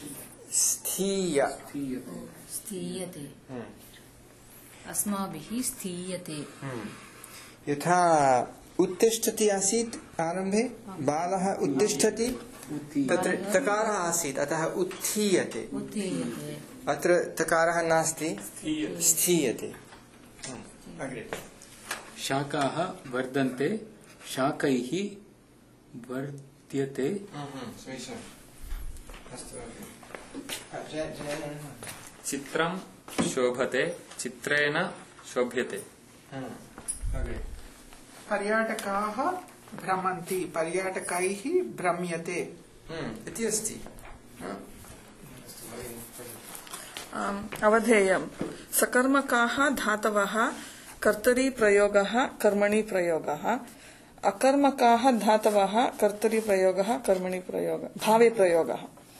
स्थीयते अस्माभिः स्थीयते यथा उत्तिष्ठति आसीत् आरम्भे बालः उत्तिष्ठति तत्र तकारः आसीत् अतः उत्थीयते अत्र तकारः नास्ति स्थीयते अग्रे शाकाः वर्धन्ते शाकैः वर्ध्यते चित्रं शोभते चित्रेण शोभ्यते पर्यटकाः भ्रमन्ति पर्यटकैः भ्रम्यते इति अस्ति अवधेयं सकर्मकाः धातवः कर्तरी प्रयोगः कर्मणि प्रयोगः अकर्मकाः धातवः कर्तरी प्रयोगः कर्मणि प्रयोगः भावे प्रयोगः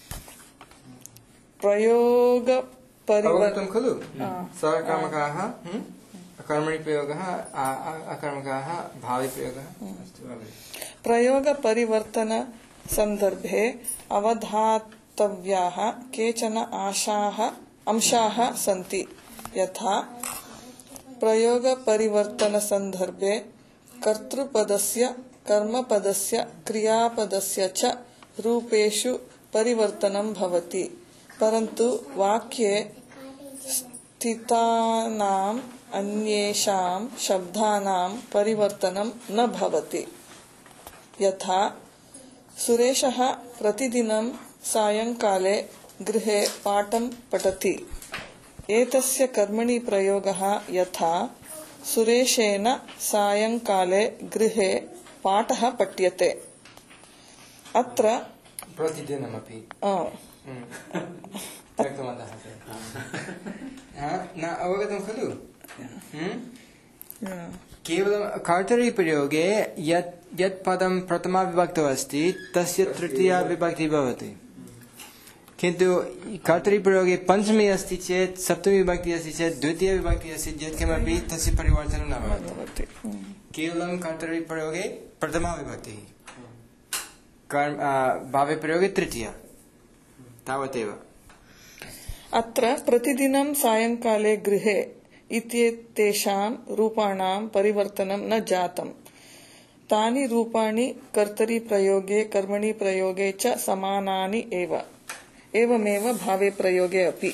प्रयोग अवगतं खलु सकर्मकाः कर्मणि प्रयोगः अकर्मकाः भावे प्रयोगः प्रयोग परिवर्तन संदर्भे अवधातव्याः केचन अंशाः सन्ति यथा प्रयोग परिवर्तन संदर्भे कर्तृपदस्य कर्मपदस्य क्रियापदस्य च रूपेषु परिवर्तनं भवति परन्तु वाक्ये स्थितानाम् अन्येषां शब्दानां परिवर्तनं न भवति यथा सुरेशः प्रतिदिनं सायंकाले गृहे पाठं पठति एतस्य कर्मणि प्रयोगः यथा सुरेशेन सायंकाले गृहे पाठः पठ्यते अत्र प्रतिदिनमपि न अवगतं खलु केवलं कर्तरी प्रयोगे यत् पदं प्रथमा विभक्तौ अस्ति तस्य तृतीया विभक्तिः भवति किन्तु कर्तरी प्रयोगे पञ्चमी अस्ति चेत् सप्तमी विभक्तिः अस्ति चेत् द्वितीया विभक्तिः अस्ति यत्किमपि तस्य परिवर्तनं न भवति केवलं कर्तरी प्रयोगे प्रथमा विभक्तिः भावे प्रयोगे तृतीया तावदेव अत्र प्रतिदिनं सायंकाले गृहे इत्येतेषां रूपाणां परिवर्तनं न जातम् तानि रूपाणि कर्तरी प्रयोगे कर्मणि प्रयोगे च समानानि एव एवमेव भावे प्रयोगे अपि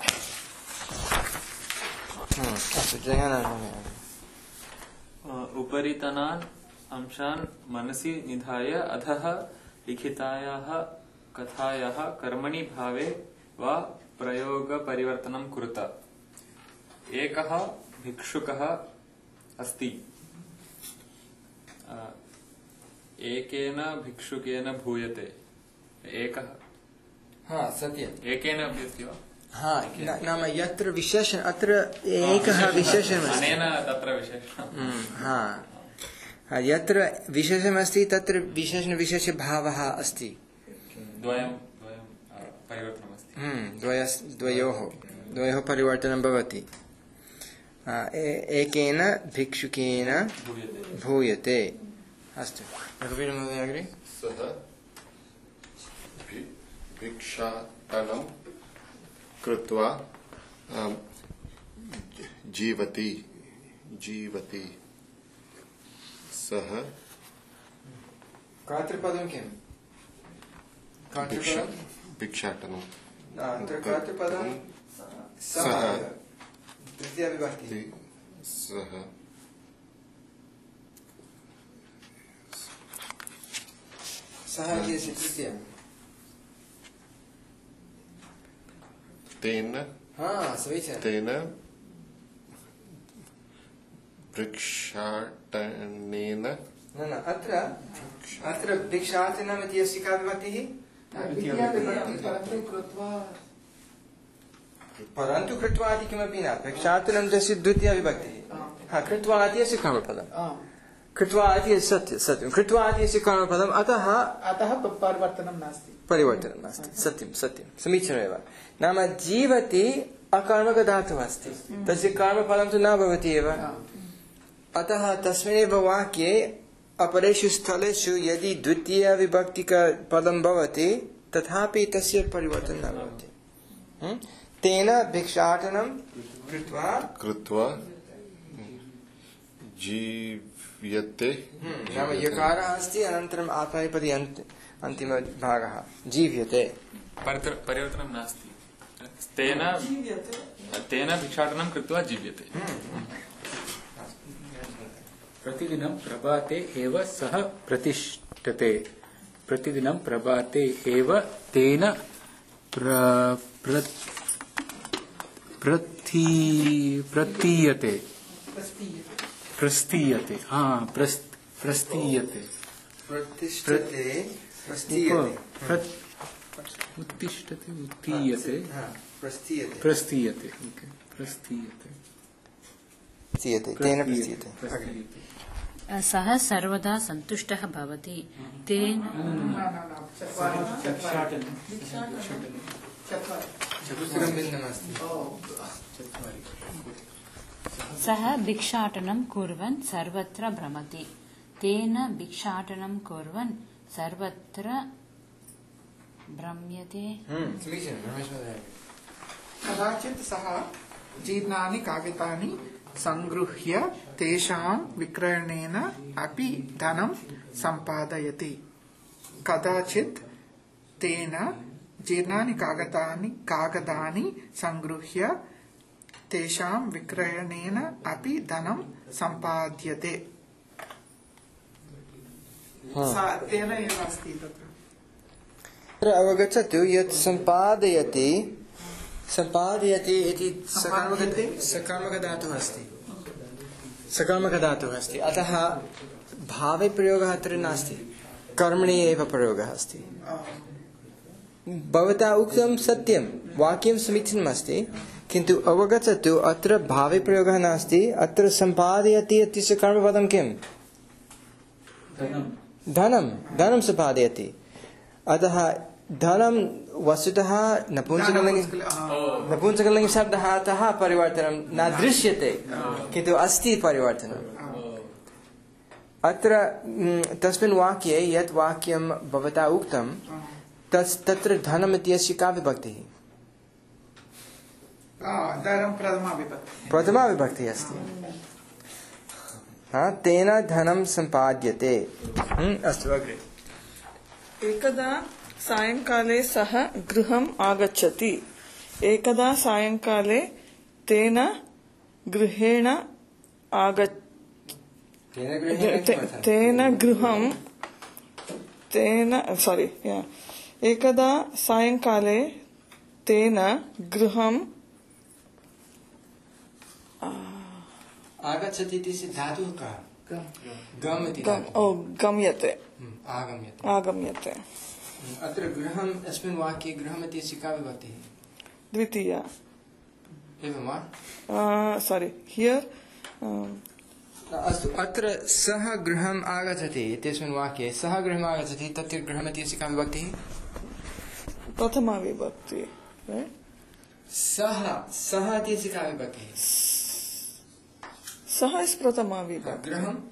उपरितनान् अंशान् मनसि निधाय अधः लिखितायाः कथायाः कर्मणि भावे वा प्रयोगपरिवर्तनं कुरुत एकः भिक्षुकः अस्ति एकेन भिक्षुकेन भूयते एकः सत्यम् एकेन अपि अस्ति वा नाम यत्र विशेषण अत्र एकः विशेषणमस्ति अनेन तत्र विशेषणं यत्र विशेषणमस्ति तत्र विशेषणविशेषभावः अस्ति द्वयं परिवर्तनमस्ति द्वयोः परिवर्तनं भवति एकेन भिक्षुकेन भूयते अस्तु अग्रे सः भिक्षाटनं कृत्वा जीवति सः कर्तृपदं किम् कर्तृपदं भिक्षाटनं अत्र कर्तृपदं सः तृतीया विभक्ति सः सः इत्यस्य तृतीया तेन समीचीनं तेन भिक्षाटनेन न अत्र भिक्षाटनम् इत्यस्य का विभक्तिः परन्तु कृत्वा इति किमपि न भिक्षाटनं तस्य द्वितीया विभक्तिः कृत्वा इत्यस्य कर्मपदं कृत्वा इति सत्यं कृत्वा इत्यस्य कर्मपदम् अतः परिवर्तनं नास्ति सत्यं समीचीनमेव नाम जीवति अकर्मकधातुः अस्ति तस्य कर्मफलं तु न भवति एव अतः तस्मिन्नेव वाक्ये अपरेषु स्थलेषु यदि द्वितीया विभक्तिकपदं भवति तथापि तस्य परिवर्तनं न भवति तेन भिक्षाटनं कृत्वा जीव्यते नाम यकारः अस्ति अनन्तरम् आत्मनेपदी अन्तिमभागः जीव्यते परिवर्तनं नास्ति तेन भिक्षाटनं कृत्वा जीव्यते प्रतिदिनं प्रभाते एव सः प्रतिष्ठते प्रतिदिनं प्रभाते एव तेन प्रस्थीयते प्रतिष्ठते सः सर्वदा सन्तुष्टः भवति तेन सः भिक्षाटनं कुर्वन् सर्वत्र भ्रमति तेन भिक्षाटनं कुर्वन् सर्वत्र भ्रम्यते कदाचित् सः जीर्णानि कागतानि संगृह्य तेषां विक्रयणेन अपि धनं सम्पादयति कदाचित् तेन जीर्णानि कागदानि संगृह्य तेषां विक्रयणेन अपि धनं सम्पाद्यते तेन एव अस्ति तत्र अवगच्छतु यत् सम्पादयति इति सकर्मकधातुः अस्ति अतः भावे प्रयोगः अत्र नास्ति कर्मणि एव प्रयोगः अस्ति भवता उक्तं सत्यं वाक्यं समीचीनम् अस्ति किन्तु अवगच्छतु अत्र भावे प्रयोगः नास्ति अत्र सम्पादयति इत्यस्य कर्मपदं किम् धनं सम्पादयति अतः धनं वस्तुतः नपुंसकलिङ्ग शब्दः अतः परिवर्तनं न दृश्यते किन्तु अस्ति परिवर्तनम् अत्र तस्मिन् वाक्ये यत् वाक्यं भवता उक्तं तत्र धनम् इत्यस्य का विभक्तिः प्रथमा विभक्तिः अस्ति तेन धनं सम्पाद्यते अस्तु अग्रे एकदा सायंकाले सः गृहम् आगच्छति एकदा सायंकाले तेन गृहेण एकदा सायंकाले तेन गृहम् आगच्छति इति धातुः कः गम्यते आगम्यते अत्र गृहम् अस्मिन् वाक्ये गृहम् इत्यस्य का विभक्तिः द्वितीया एवं वा हियर् अस्तु अत्र सः गृहम् आगच्छति इत्यस्मिन् वाक्ये सः गृहम् आगच्छति तत्र गृहम् इत्यस्य का विभक्तिः प्रथमा विभक्ति सः इत्यस्य का विभक्तिः सः इस् प्रथमा विभक्ति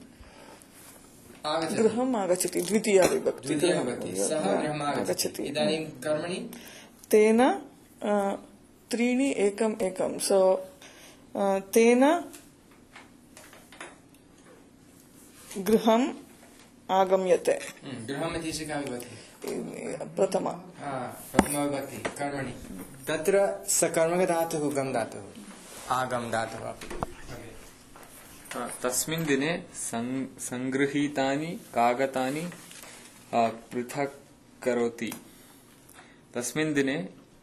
गृहम् आगच्छति द्वितीया विभक्ति सः गृहम् आगच्छति इदानीं कर्मणि तेन त्रीणि एकम् एकं सो तेन गृहम् आगम्यते गृहम् इत्यस्य का विभक्तिः प्रथमा प्रथमाविभक्ति कर्मणि तत्र सकर्मकधातुः गम धातुः आगम धातुः अपि तस्मिन् दिने संगृहीतानि कागतानि पृथक् करोति तस्मिन् दिने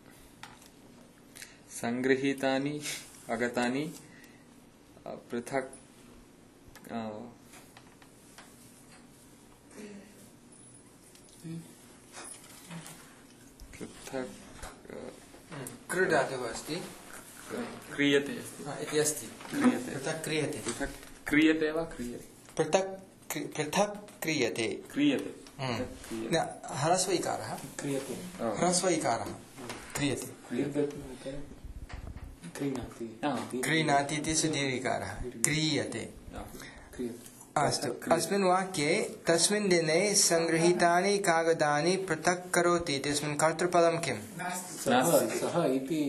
संगृहीतानि कागतानि पृथक् पृथक् कृ धातुः अस्ति क्रियते इति अस्ति क्रियते पृथक् क्रियते पृथक् क्रियते वा क्रियते पृथक् क्रियते क्रियते न ह्रस्वैकारः क्रियते ह्रस्वैकारः क्रियते क्रीणाति इति सुदीर्घिकारः क्रियते अस्तु अस्मिन् वाक्ये तस्मिन् दिने संगृहीतानि कागदानि पृथक् करोति इत्यस्मिन् कर्तृपदं किम् सः इति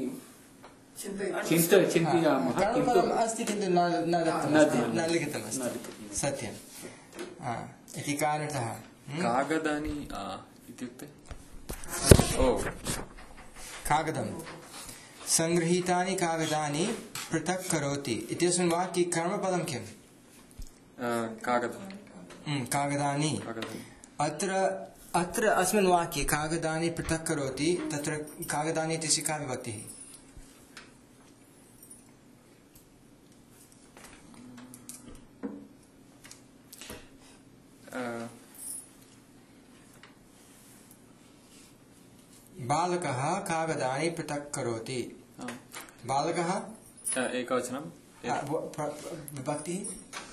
चिन्तयामः किन्तु अस्ति किन्तु न लिखितमस्ति सत्यं इति कारणतः कागदानि इत्युक्ते ओ कागदं संगृहीतानि कागदानि पृथक् करोति इत्यस्मिन् वाक्ये कर्मपदं किम् कागदं कागदानि अत्र अस्मिन् वाक्ये कागदानि पृथक् करोति तत्र कागदानि इत्यस्य का विभक्तिः बालकः कागदानि पृथक् करोति बालकः एकवचनं विभक्तिः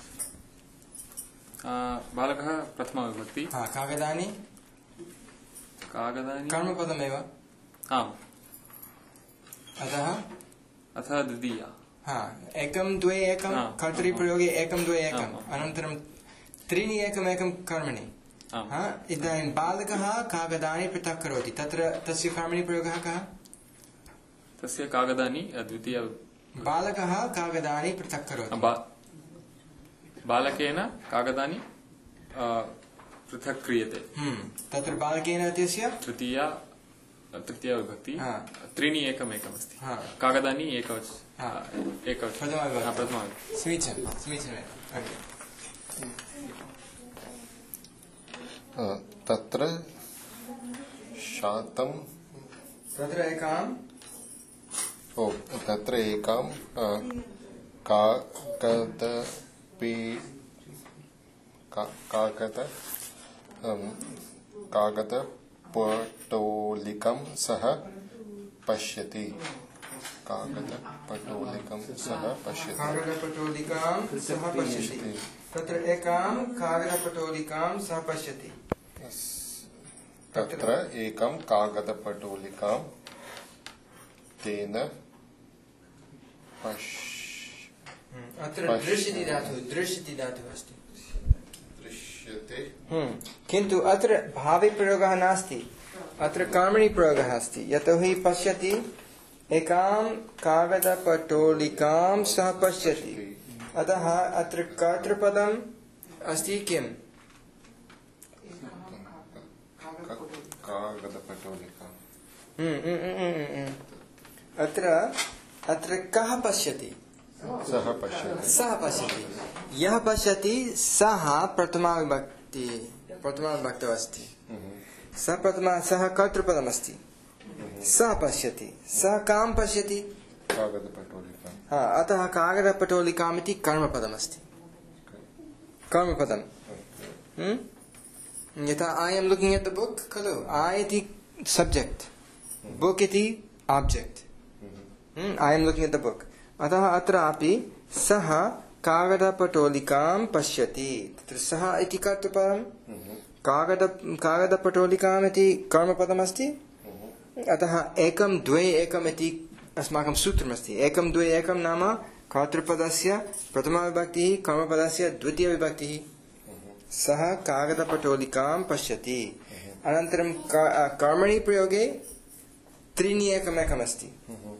बालकः प्रथमाविभक्ति कागदानि कर्मपदमेव आम् अतः द्वितीया एकं द्वे एकं कर्तरिप्रयोगे एकं द्वे एकम् अनन्तरं त्रीणि एकमेकं कर्मणि इदानीं बालकः कागदानि पृथक् करोति तत्र तस्य कर्मणि प्रयोगः कः तस्य कागदानि द्वितीया बालकः कागदानि पृथक् करोति बालकेन कागदानि पृथक् क्रियते तत्र बालकेन इत्यस्य तृतीया विभक्ति त्रीणि एकमेकमस्ति कागदानि प्रथमा तत्र शातं तत्र एकां कागदपटोलिकं सः पश्यति तत्र एकां कागदपटोलिकां सः पश्यति तत्र एकं कागदपटोलिकां तेन अत्र दृश्यति धातुः अस्ति दृश्यते किन्तु अत्र भावे प्रयोगः नास्ति अत्र कर्मणि प्रयोगः अस्ति यतोहि पश्यति एकां कागदपटोलिकां सः पश्यति अतः अत्र कर्तृपदम् अस्ति किम् कागदपटोलिका अत्र कः पश्यति सः पश्यति यः पश्यति सः प्रथमाविभक्तौ अस्ति सः कर्तृपदमस्ति सः पश्यति सः कां पश्यति कागदपटोलिका अतः कागदपटोलिकाम् इति कर्मपदमस्ति कर्मपदम् यथा I am looking at the book खलु I इति subject book इति object I am looking at the book अतः अत्रापि सः कागदपटोलिकां पश्यति तत्र सः इति कर्तृपदं कागदपटोलिकाम् इति कर्मपदमस्ति अतः एकं द्वे एकम् इति अस्माकं सूत्रमस्ति एकं द्वे एकं नाम कर्तृपदस्य प्रथमाविभक्तिः कर्मपदस्य द्वितीयविभक्तिः सः कागदपटोलिकां पश्यति अनन्तरं कर्मणि प्रयोगे त्रीणि एकमेकमस्ति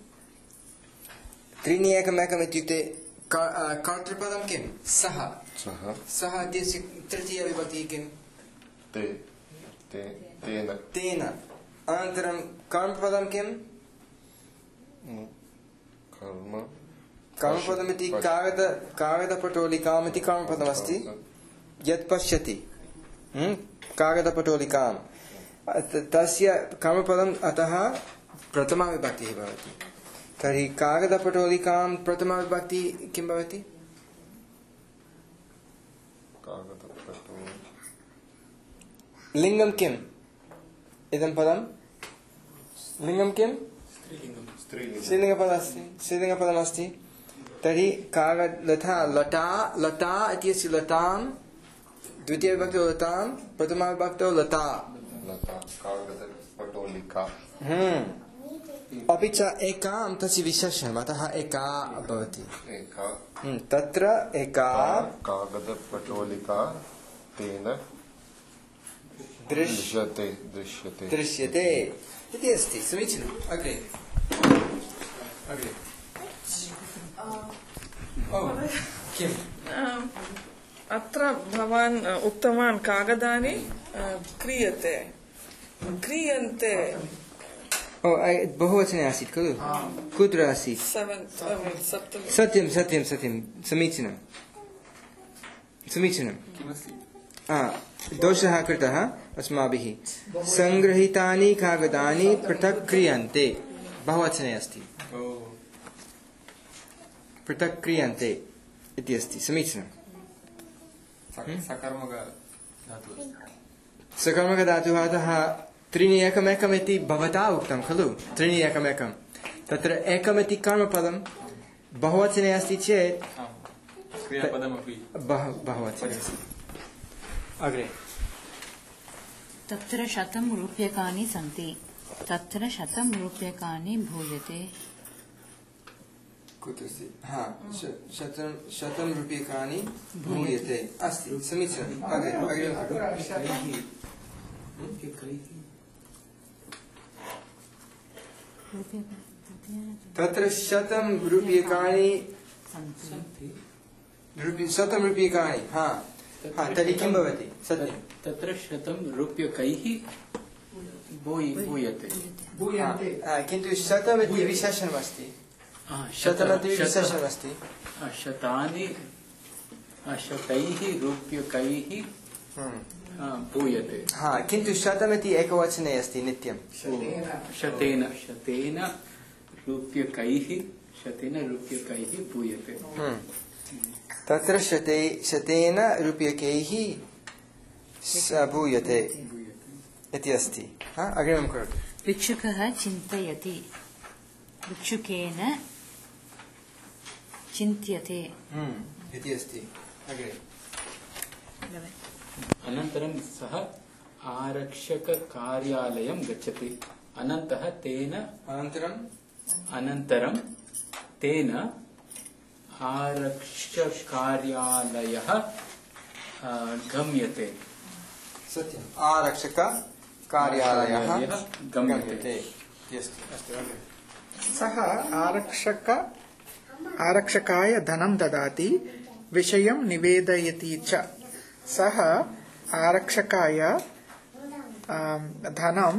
त्रीणि एकमेकम् इत्युक्ते कर्तृपदं किं सः इत्यस्य तृतीयविभक्तिः किं तेन तेन अनन्तरं कर्मपदं किम् कर्म कर्मपदमिति कागदपटोलिकामिति कर्मपदमस्ति यत् पश्यति कागदपटोलिकां तस्य कर्मपदम् अतः प्रथमाविभक्तिः भवति तर्हि कागदपटोलिकां प्रथमाविभक्ति किं भवति लिङ्गं किम् इदं पदं लिङ्गं किम् स्त्रीलिङ्गपदमस्ति तर्हि कागद लता इत्यस्य लतां द्वितीयविभक्तौ लतां प्रथमाविभक्तौ लता कागदपटोलिका अपि च एकां तस्य विशेषणम् अतः एका भवति तत्र एका कागदपटोलिका तेन दृश्यते इति अस्ति समीचीनम् अग्रे किम् अत्र भवान् उक्तवान् कागदानि क्रियन्ते बहुवचने आसीत् खलु कुत्र आसीत् सत्यं समीचीनं दोषः कृतः अस्माभिः सङ्गृहीतानि कागदानि पृथक् क्रियन्ते बहुवचने अस्ति पृथक् क्रियन्ते इति अस्ति समीचीनं सकर्मकधातुः अतः त्रीणि एकमेकम् इति भवता उक्तं खलु त्रीणि एकमेकं तत्र एकमिति कर्मपदं बहुवचने अस्ति चेत् बहुवचने अस्ति अग्रे तत्र 100 रूप्यकाणि सन्ति तत्र 100 रूप्यकाणि भूयते शतं रूप्यकाणि भूयते अस्ति समीचीनम् अग्रे तत्र 100 रूप्यकाणि तर्हि किं भवति तत्र 100 रूप्यकैः भूयते किन्तु 100 इति विशेषणमस्ति शतमस्ति शतैः रूप्यकैः भूयते किन्तु 100 इति एकवचने अस्ति नित्यं शतेन रूप्यकैः भूयते तत्र शतेन रूप्यकैः भूयते इति अस्ति अग्रिमं करोतु भिक्षुकः चिन्तयति भिक्षुकेन चिन्त्यते इति अस्ति अग्रे अनन्तरं सः आरक्षककार्यालयं गच्छति अनन्तरं तेन आरक्षककार्यालयः गम्यते सत्यम् आरक्षककार्यालयः गम्यते सः आरक्षकाय धनं ददाति विषयं निवेदयति च सः आरक्षकाय धनं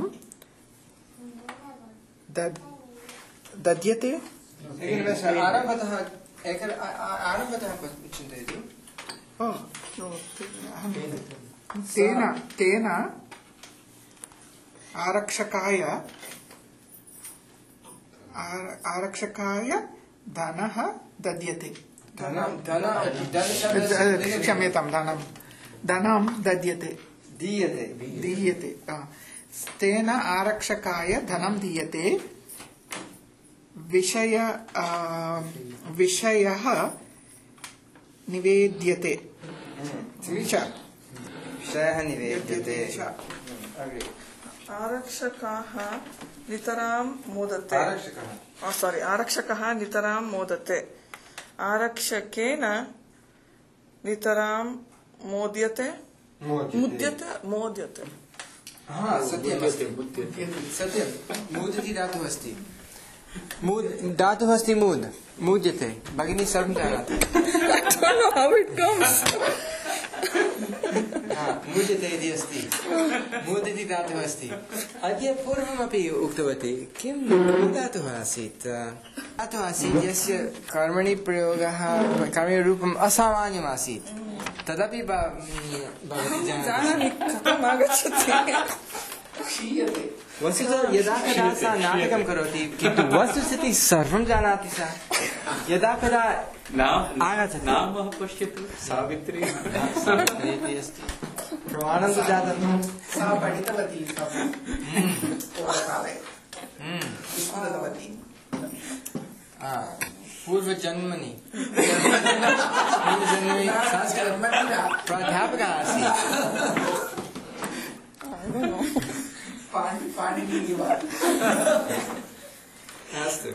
दद्यते आरम्भतः चिन्तयतु तेन आरक्षकाय धनः दद्यते क्षम्यतां धनं दद्यते दीयते तेन आरक्षकाय धनं दीयते विषयः निवेद्यते आरक्षकाः नितरां मोदते आरक्षकः नितरां मोदते आरक्षकेन नितरां मोद्यते सत्यं मोदति धातुः अस्ति धातुः अस्ति मुद्यते भगिनी सर्वं जानाति मुद्यते इति अस्ति मुद् इति धातुः अस्ति अद्य पूर्वमपि उक्तवती किं धातुः आसीत् धातुः आसीत् यस्य कर्मणि प्रयोगः कर्मरूपम् असामान्यम् आसीत् तदपि भवती जानाति कथम् आगच्छति वस्तुतः यदा कदा सा नाटकं करोति किन्तु वस्तुस्थितिः सर्वं जानाति सा यदा कदा आगच्छति नाम पश्यतु सावित्री इति अस्ति प्रमाणं तु जातं सा पठितवती पूर्वकाले विस्मृतवती पूर्वजन्मनि संस्कृत प्राध्यापकः आसीत् अस्तु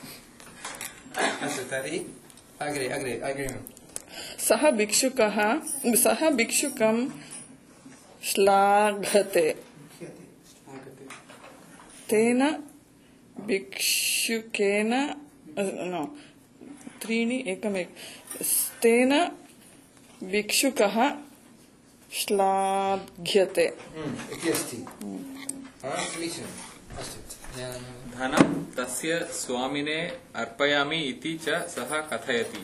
तर्हि अग्रे सः भिक्षुकं श्लाघते तेन भिक्षुकेन त्रीणि एकमेक तेन भिक्षुकः श्लाघ्यते इति अस्ति धनं तस्य स्वामिने अर्पयामि इति च सः कथयति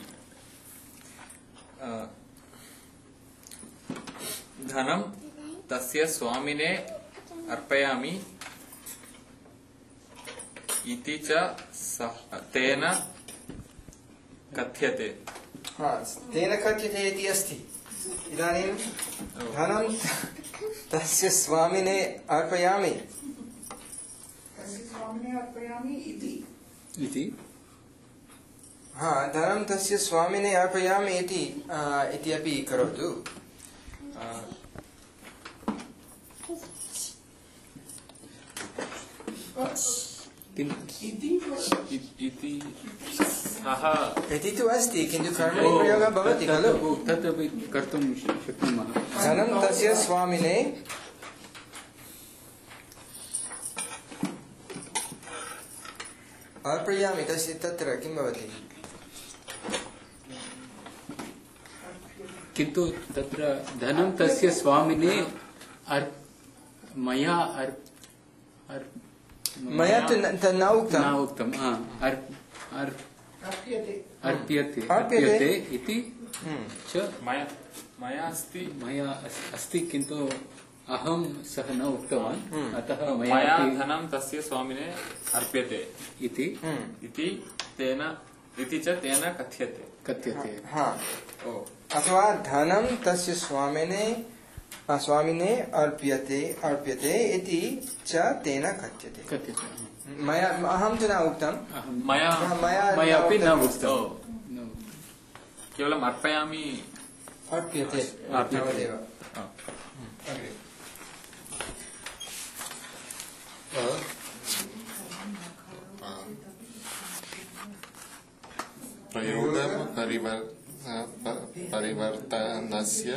धनं तस्य स्वामिने अर्पयामि इति च तेन कथ्यते तेन कथ्यते इति अस्ति इदानीं धनं तस्य स्वामिने अर्पयामि इति धनं तस्य स्वामिने अर्पयामि इति अपि करोतु इति तु अस्ति किन्तु कर्मणि प्रयोगः भवति खलु तदपि कर्तुं शक्नुमः धनं तस्य स्वामिने अर्पयामि तत्र किं भवति किन्तु तत्र धनं तस्य स्वामिने मया तु न उक्तं अर्प्यते इति च मया अस्ति किन्तु अहं सः न उक्तवान् अतः मया धनं तस्य स्वामिने अर्प्यते इति च तेन कथ्यते अथवा धनं तस्य स्वामिने अर्प्यते इति च तेन कथ्यते अहं तु न उक्तं मया अपि न उक्तं केवलम् अर्पयामि अर्प्यते परिवर्तनस्य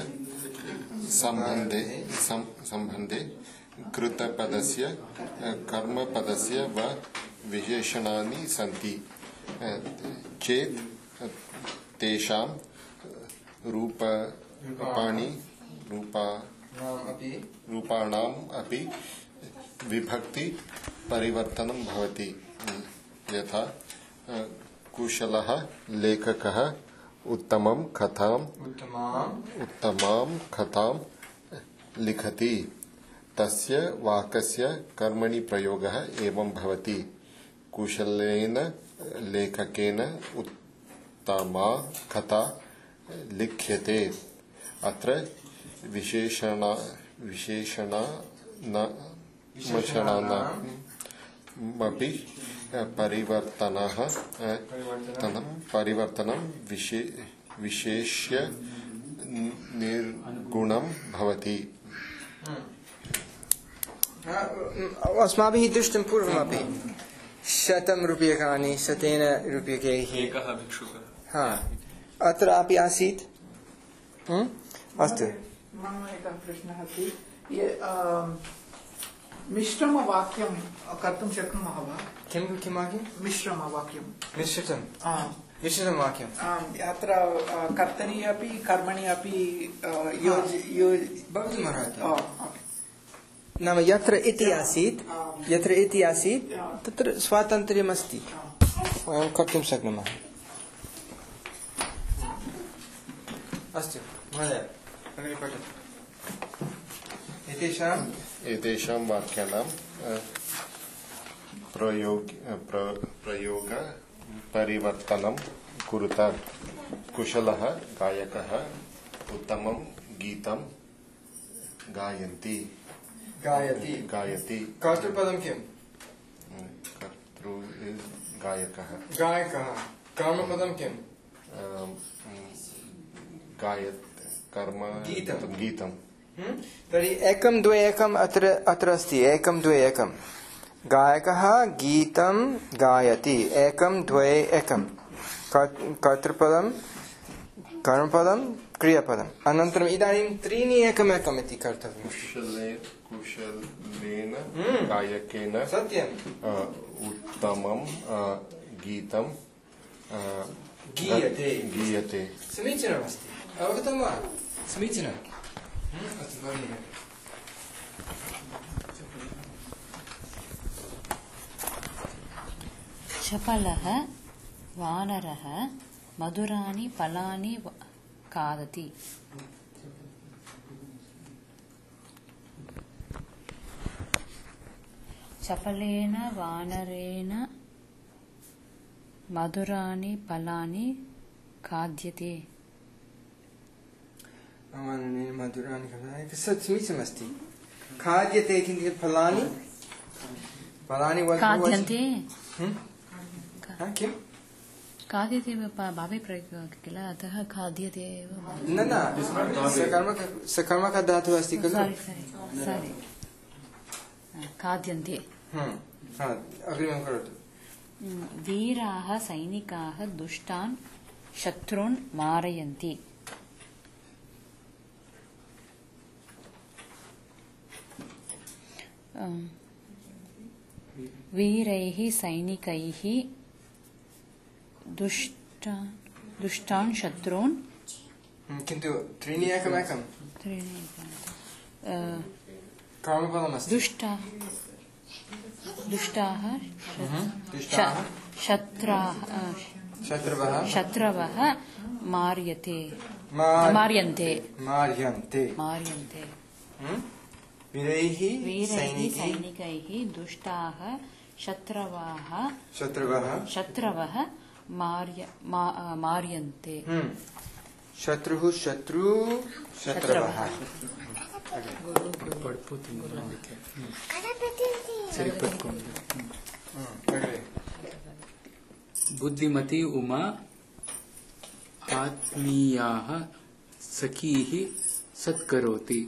सम्बन्धे कृतपदस्य कर्मपदस्य वा विशेषणानि सन्ति चेत् तेषां रूपाणाम् अपि विभक्ति परिवर्तनं भवति यथा कुशलः लेखकः उत्तमां कथां लिखति तस्य वाक्यस्य कर्मणि प्रयोगः एवं भवति कुशलेन लेखकेन उत्तमा कथा लिख्यते अत्र विशेषणानामपि परिवर्तनं विशेष्य निर्गुणं भवति अस्माभिः दृष्टं पूर्वमपि 100 रूप्यकाणि 100 रूप्यकैः एकः भिक्षुकः अत्रापि आसीत् अस्तु मम एकः प्रश्नः अस्ति मिश्रमवाक्यं कर्तुं शक्नुमः वा किं वाक्यं मिश्रमवाक्यं मिश्रितं विशेषं वाक्यं अत्र कर्तरि अपि कर्मणि अपि भवितुमर्हति नाम यत्र इति आसीत् तत्र स्वातन्त्र्यमस्ति वयं कर्तुं शक्नुमः अस्तु महोदय अग्रे पठतु एतेषां वाक्यानां प्रयोग परिवर्तनं कुरुत कुशलः गायकः उत्तमं गीतं गायति कर्तृपदं किं कर्तृ गायकः कर्मपदं किं कर्म गीतं तर्हि 1 2 1 अत्र अस्ति 1 2 1 गायकः गीतं गायति 1 2 1 कर्तृपदं कर्मपदं क्रियापदम् अनन्तरम् इदानीं 3 1 1 इति कर्तव्यम् कुशलेन गायकेन सत्यम् उत्तमं गीतं गीयते समीचीनमस्ति अवगतं वा समीचीनम् चपलः वानरः मधुराणि फलानि खादति चपलेन वानरेण मधुराणि फलानि खाद्यते मधुराणि समीचीनमस्ति खाद्यते किन्तु फलानि खाद्यन्ते किं खाद्यते भावे प्रयोगः किल अतः खाद्यते एव न सकर्मकः धातुः अस्ति खलु सारी खाद्यन्ते अग्रिमं करोतु वीराः सैनिकाः दुष्टान् शत्रून् मारयन्ति वीरैः सैनिकैः दुष्टान् शत्रून् किन्तु 3 1 1 कर्मपदमस्ति दुष्टाः शत्रवः मार्यन्ते वीरैः सैनिकैः दुष्टाः शत्रवः मार्यन्ते शत्रुः शत्रवः बुद्धिमती उमा आत्मीयाः सखीः सत्करोति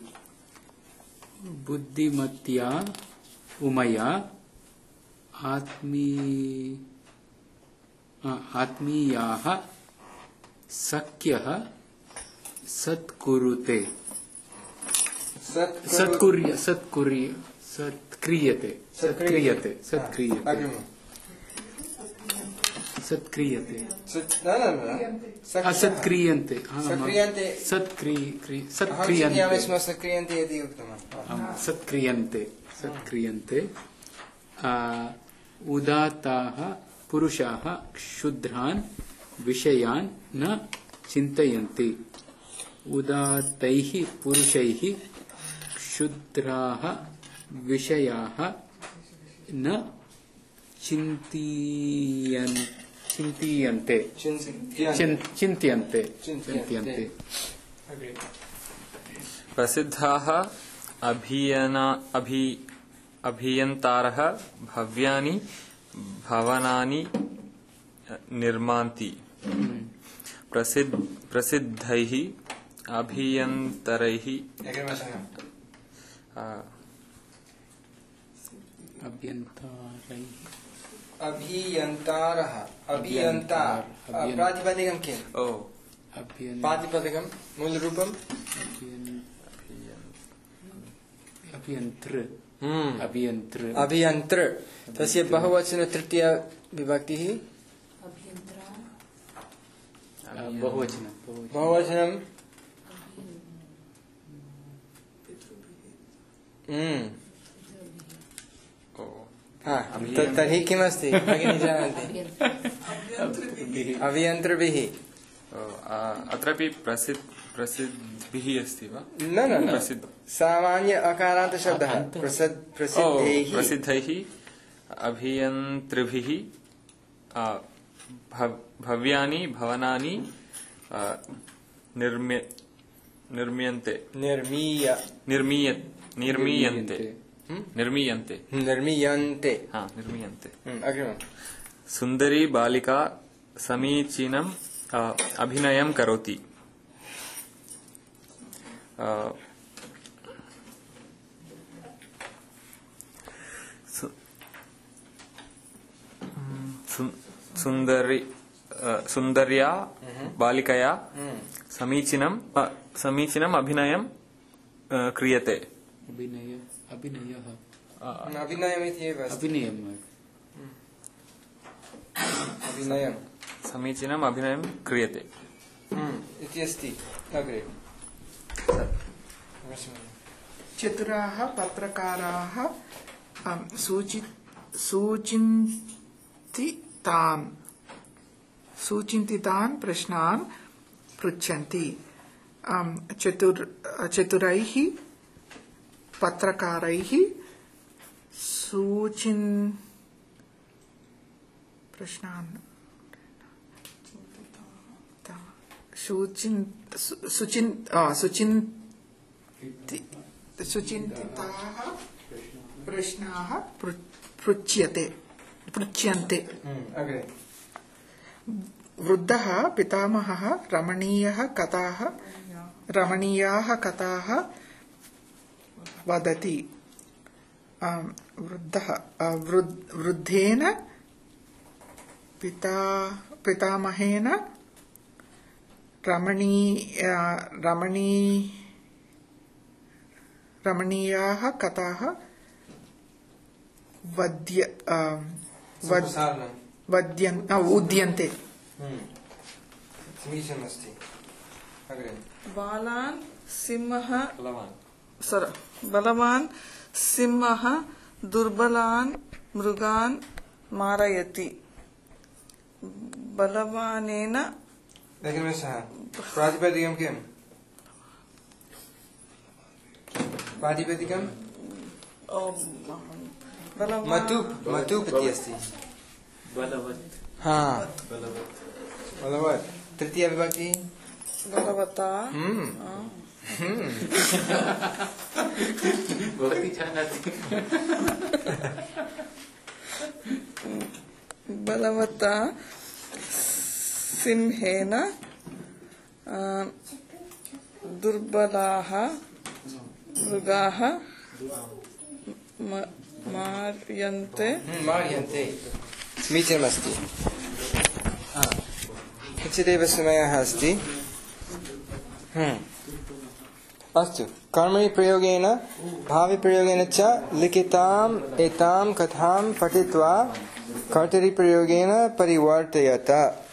बुद्धिमत्या उमया आत्मीयाः सख्यः सत्क्रियते उदात्ताः पुरुषाः क्षुद्रान् विषयान् न चिन्तयन्ति उदात्तैः पुरुषैः क्षुद्राः विषयाः न चिन्त्यन्ते प्रसिद्धाः अभियन्तारः भव्यानि भवनानि निर्मान्ति प्रसिद्धैः अभियन्तरैः अभियन्तारः प्रातिपदिकं किं प्रातिपदिकं मूलरूपं अभियन्त्र तस्य बहुवचन तृतीया विभक्तिः बहुवचनं बहुवचनं तर्हि किमस्ति भगिनी जानन्ति अभियन्त्रिभिः अत्रापि प्रसिद्धिः अस्ति वा न सामान्य अकारान्त शब्दः प्रसिद्धैः अभियन्त्रिभिः भव्यानि भवनानि निर्मीयन्ते अग्रिमम् सुन्दरी बालिका समीचीनम् अभिनयं करोति सुन्दर्या बालिकया समीचीनम् अभिनयं क्रियते अभिनयं समीचीनम् अभिनयं क्रियते इति अस्ति अग्रे चतुराः पत्रकाराः सूचिन्तितान् प्रश्नान् पृच्छन्ति चतुरैः पत्रकारैः सुचिन्तिताः प्रश्नाः पृच्छ्यन्ते वृद्धः पितामहः रमणीयाः कथाः वदति वृद्धेन पितामहेन रमणीयाः कथाः उद्यन्ते समीचीनमस्ति अग्रे बलवान् सिंहः दुर्बलान् मृगान् मारयति बलवानेन प्रातिपदिकं किम् प्रातिपदिकं मतुपति अस्ति बलवत् तृतीया विभक्ति बलवता भवती जानाति बलवता सिंहेन दुर्बलाः मृगाः मार्यन्ते समीचीनमस्ति किञ्चिदेव समयः अस्ति अस्तु कर्मणि प्रयोगेन भाविप्रयोगेन च लिखिताम् एतां कथां पठित्वा कर्तरिप्रयोगेन परिवर्तयत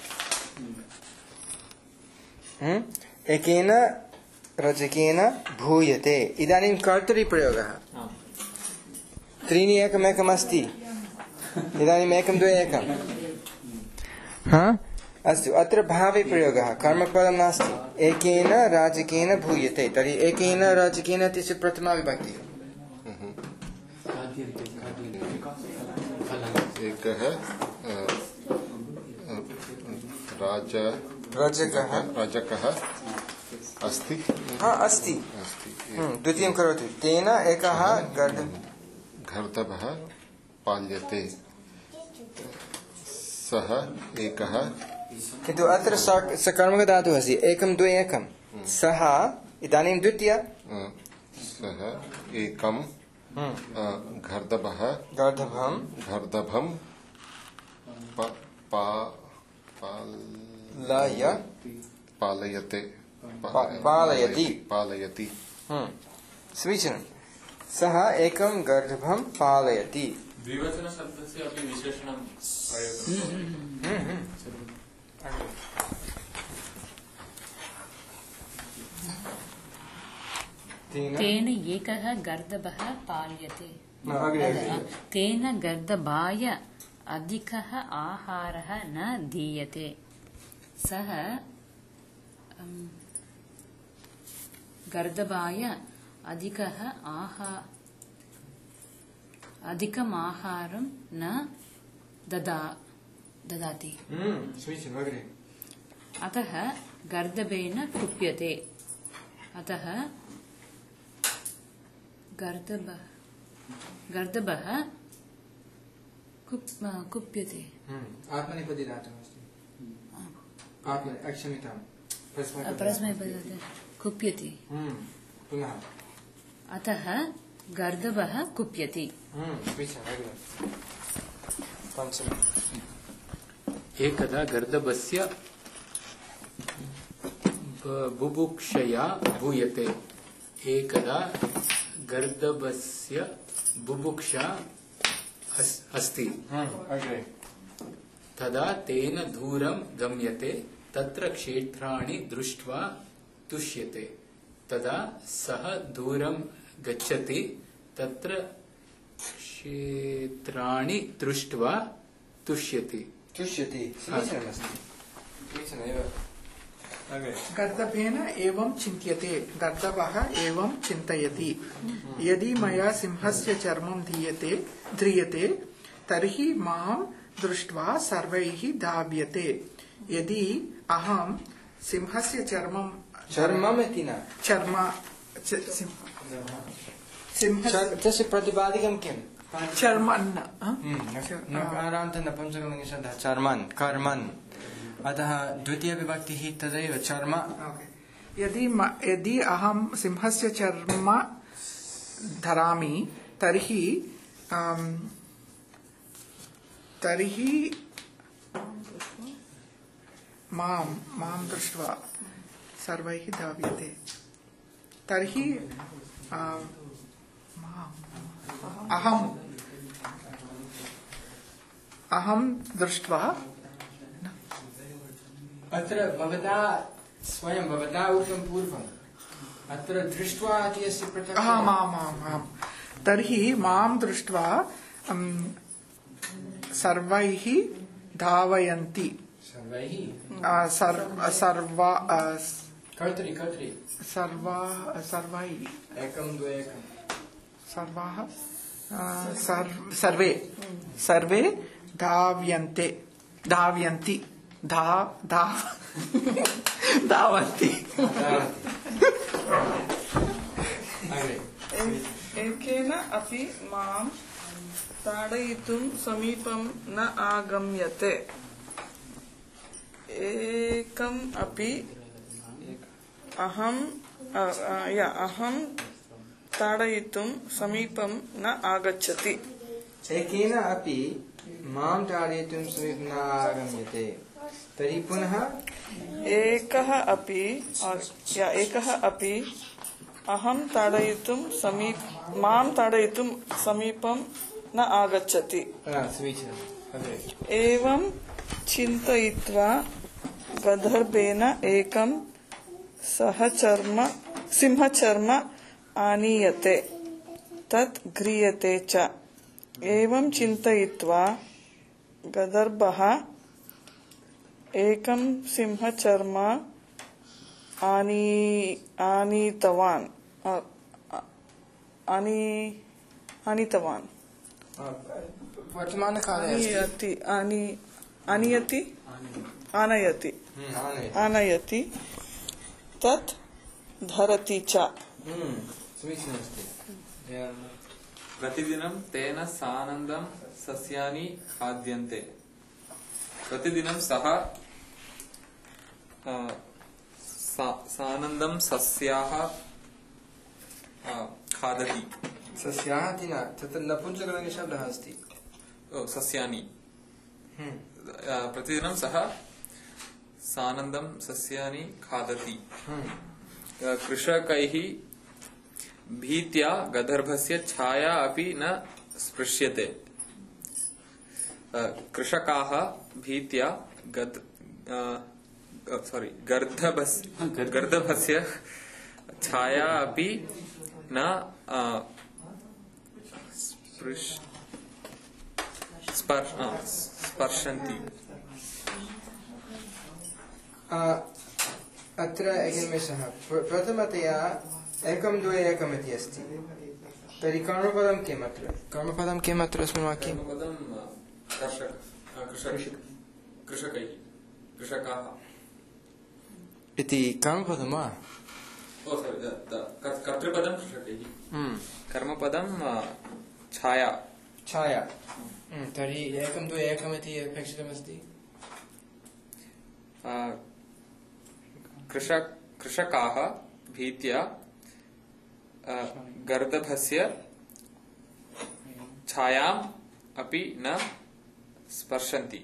एकेन रचकेन भूयते इदानीं कर्तरिप्रयोगः त्रीणि एकमेकमस्ति इदानीम् एकं द्वे एकम् अस्तु अत्र भावे प्रयोगः कर्मपदं नास्ति एकेन राजकेन भूयते तर्हि एकेन राजकेन इत्यस्य प्रथमा विभक्ति एकः राजकः अस्ति अस्ति द्वितीयं करोतु तेन एकः गर्दभः पाल्यते सः एकः किन्तु अत्र सकर्मकधातुः अस्ति एकं द्वे एकं सः इदानीं द्वितीय सः एकं गर्दभं पालयति समीचीनं सः एकं गर्दभं पालयति द्विवचनशब्दस्य अपि विशेषणं तेन एकः गर्दभः पाल्यते अग्रे तेन गर्दभाय अधिकः आहारः न दीयते सः गर्दभाय अधिकम् आहारं न ददाति समीचीनम् अग्रे अतः गर्दभेन कुप्यते अतः गर्दभः कुप्यते आत्मनेपदी दातुमस्ति क्षम्यताम् परस्मैपदी कुप्यते पुनः अतः गर्दभः कुप्यति समीचीनम् अग्रे पञ्चमम् एकदा गर्दभस्य बुभुक्षया भूयते एकदा गर्दभस्य बुभुक्षा अस्ति अग्रे तदा तेन दूरं गम्यते तत्र क्षेत्राणि दृष्ट्वा तुष्यते तदा सः दूरं गच्छति तत्र क्षेत्राणि दृष्ट्वा तुष्यति समीचीनमस्ति समीचीनमेव अग्रे गर्दभेन एवं चिन्त्यते गर्दभः एवं चिन्तयति यदि मया सिंहस्य चर्मं ध्रियते तर्हि मां दृष्ट्वा सर्वैः धाव्यते यदि अहं सिंहस्य चर्ममिति न तस्य प्रतिपादिकं किम् चर्मन् नपुंसकलिङ्गशब्दः चर्मन् कर्मन् अतः द्वितीयविभक्तिः तदैव चर्म यदि अहं सिंहस्य चर्म धरामि तर्हि मां दृष्ट्वा सर्वैः धाव्यते तर्हि अहं दृष्ट्वा अत्र भवता स्वयं भवता उक्तं पूर्वम् अत्र दृष्ट्वा इति अस्य प्रत्यक्षः आम् तर्हि मां दृष्ट्वा सर्वैः धावयन्ति सर्वैः एकं द्वे एकं सर्वे धावन्ति एकेन अपि मां ताडयितुं समीपं न आगम्यते एकम् अपि अहं ताडयितुं समीपं न आगच्छति एकेन अपि मां ताडयितुं समीपं न आगम्यते तर्हि पुनः एकः अपि अहं ताडयितुं मां ताडयितुं समीपं न आगच्छति एवं चिन्तयित्वा गदर्भेन एकं सिंहचर्म आनीयते तत् घ्रियते च एवं चिन्तयित्वा गदर्भः एकं सिंहचर्म आनीतवान् वर्तमानकाले आनयति तत् धरति च समीचीनमस्ति प्रतिदिनं तेन सानन्दं सस्यानि खाद्यन्ते प्रतिदिनं सः सानन्दं सस्याः खादति सस्याः इति न तत्र नपुंसकलिङ्गशब्दः अस्ति सस्यानि प्रतिदिनं सः सानन्दं सस्यानि खादति कृषकैः भीत्या गदर्भस्य छाया अपि न स्पृश्यते कृषकाः भीत्या गर्दभस्य छाया अपि न स्पर्शन्ति। अत्र एकनिमेषः। प्रथमतया एकं द्वे एकम् इति अस्ति। तर्हि कर्मपदं किम् अत्र? कर्मपदं किम् अत्र अस्मिन् वाक्ये? कर्मपदं कृषकाः इति कर्मपदं वा? कर्तृपदं कृषकैः। कर्मपदं छाया। छाया। तर्हि एकं द्वे एकम् इति अपेक्षितमस्ति। कृषकाः भीत्या गर्दभस्य छायाम् अपि न स्पर्शन्ति।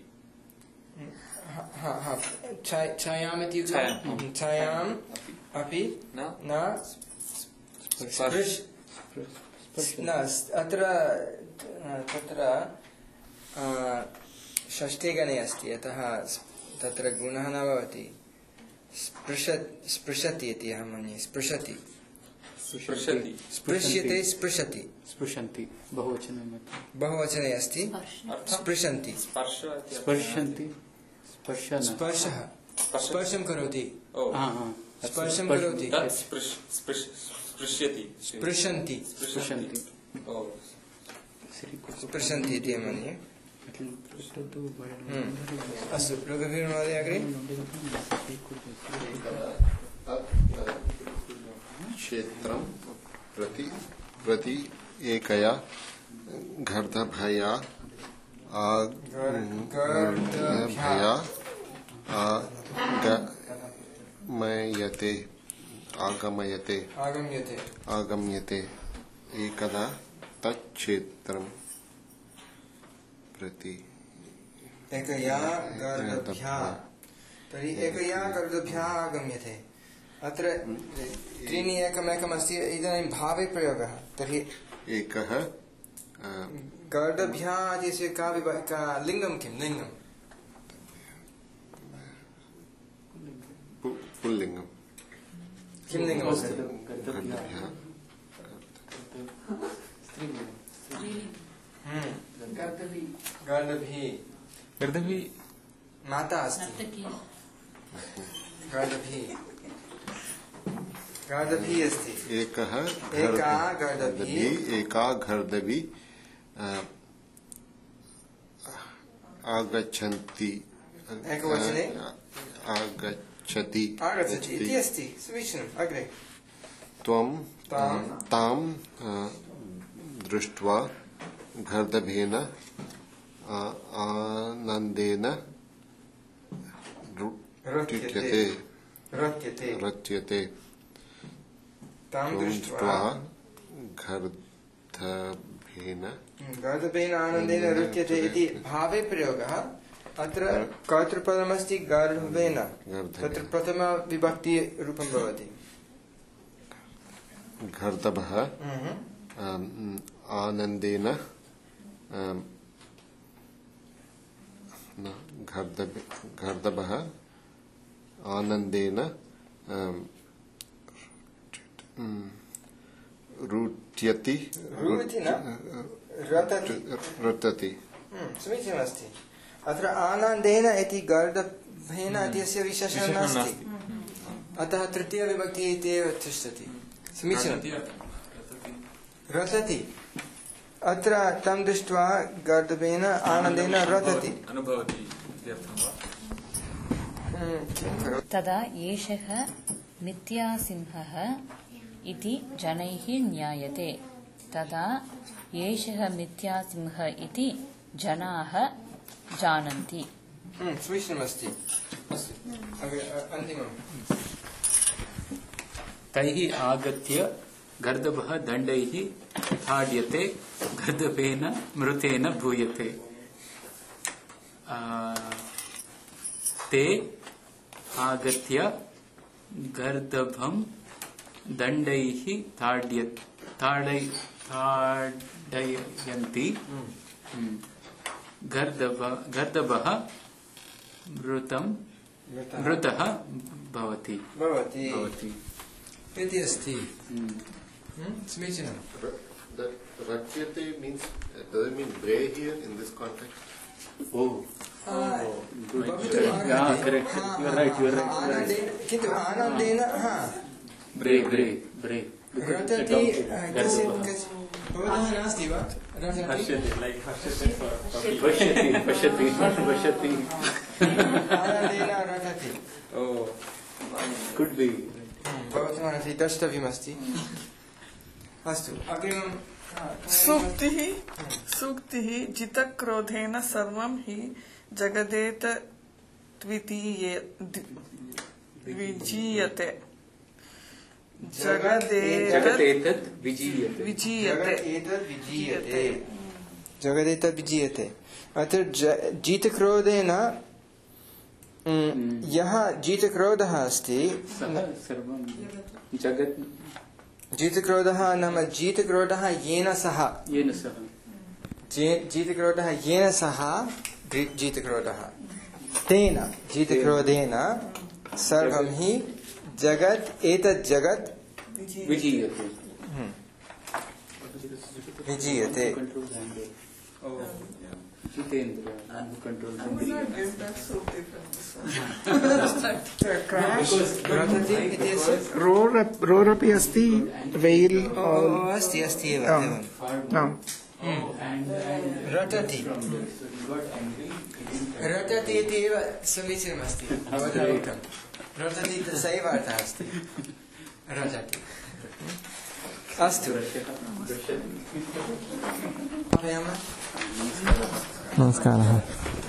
छायाम् इति छायाम् अपि न अत्र तत्र षष्ठे गणे अस्ति, अतः तत्र गुणः न भवति। स्पृशति इति अहं मन्ये। स्पृशति, स्पृश्यते, स्पृशति, स्पृशन्ति बहुवचने अस्ति। स्पृशन्ति, स्पर्शन्ति, स्पर्शः, स्पर्शं करोति, स्पर्शं करोति, स्पृश्यति, स्पृशन्ति, स्पृशन्ति इति मन्ये। अस्तु, रघुवीर महोदय अग्रे। क्षेत्रं प्रति एकया गर्दभया आगम्यते एकदा तच्छेत्रं प्रति एकया गर्दभ्यः। तर्हि एकया गर्दभ्यः आगम्यते। अत्र त्रीणि एकमेकम् अस्ति। इदानीं भावे प्रयोगः। तर्हि एकः गर्दभ्यः इत्यस्य का लिङ्गं किं? लिङ्गं पुल्लिङ्गं। किं लिङ्गमस्ति? गर्दभी माता अस्ति। गर्दभी अस्ति। एका गर्दभी आगच्छन्ति। एकवचने आगच्छति इति अस्ति। समीचीनम्। अग्रे। त्वं तां दृष्ट्वा गर्दभेन आनन्देन रच्यते। तां दृष्ट्वा गर्दभेन आनन्देन रच्यते इति भावे प्रयोगः। अत्र कर्तृपदमस्ति गर्दभेन। तत्र प्रथमविभक्तिरूपं भवति। गर्दभः आनन्देन गर्दभः आनन्देन रुत्यति। रतति। समीचीनमस्ति। अत्र आनन्देन इति गर्दभेन इत्यस्य विशेषणं नास्ति, अतः तृतीयविभक्ति इति एव तिष्ठति। समीचीनं। रतति। अत्र तं दृष्ट्वा गर्दभेन आनन्देन रतति। तदा एषः मिथ्यासिंहः इति जनैः ज्ञायते। तदा एषः मिथ्यासिंहः इति जनाः जानन्ति। समीचीनमस्ति। अन्तिमम्। तैः आगत्य गर्दभः दण्डैः ताड्यते, गर्दभेन मृतेन भूयते। ते आगत्य गर्दभं दण्डैः ताडयन्ति। गर्दभः मृतः भवति। इति अस्ति समीचीनं Ratyate means, does it mean gray here in this context? Yeah, correct. You are right. किन्तु आनन्देन Bray. रटति भवतः नास्ति वा Pashati. आनन्देन रटति Could be. भवतः नास्ति द्रष्टव्यमस्ति अस्तु अग्रिमं सूक्तिः जितक्रोधेन सर्वं हि जगदेत विजीयते Jagadetat vijiyate. जगदेतद् विजीयते अत्र जितक्रोधेन यः जितक्रोधः अस्ति Jagat जितक्रोधः नाम जितक्रोधः येन सह जितक्रोधः तेन जितक्रोधेन सर्वं हि जगत् एतत् जगत् विजीयते रोरपि अस्ति वेल् अस्ति एव रटति इति एव समीचीनमस्ति भवता उक्तं रटति सैव अर्थः अस्ति रटति अस्तु नमस्कारः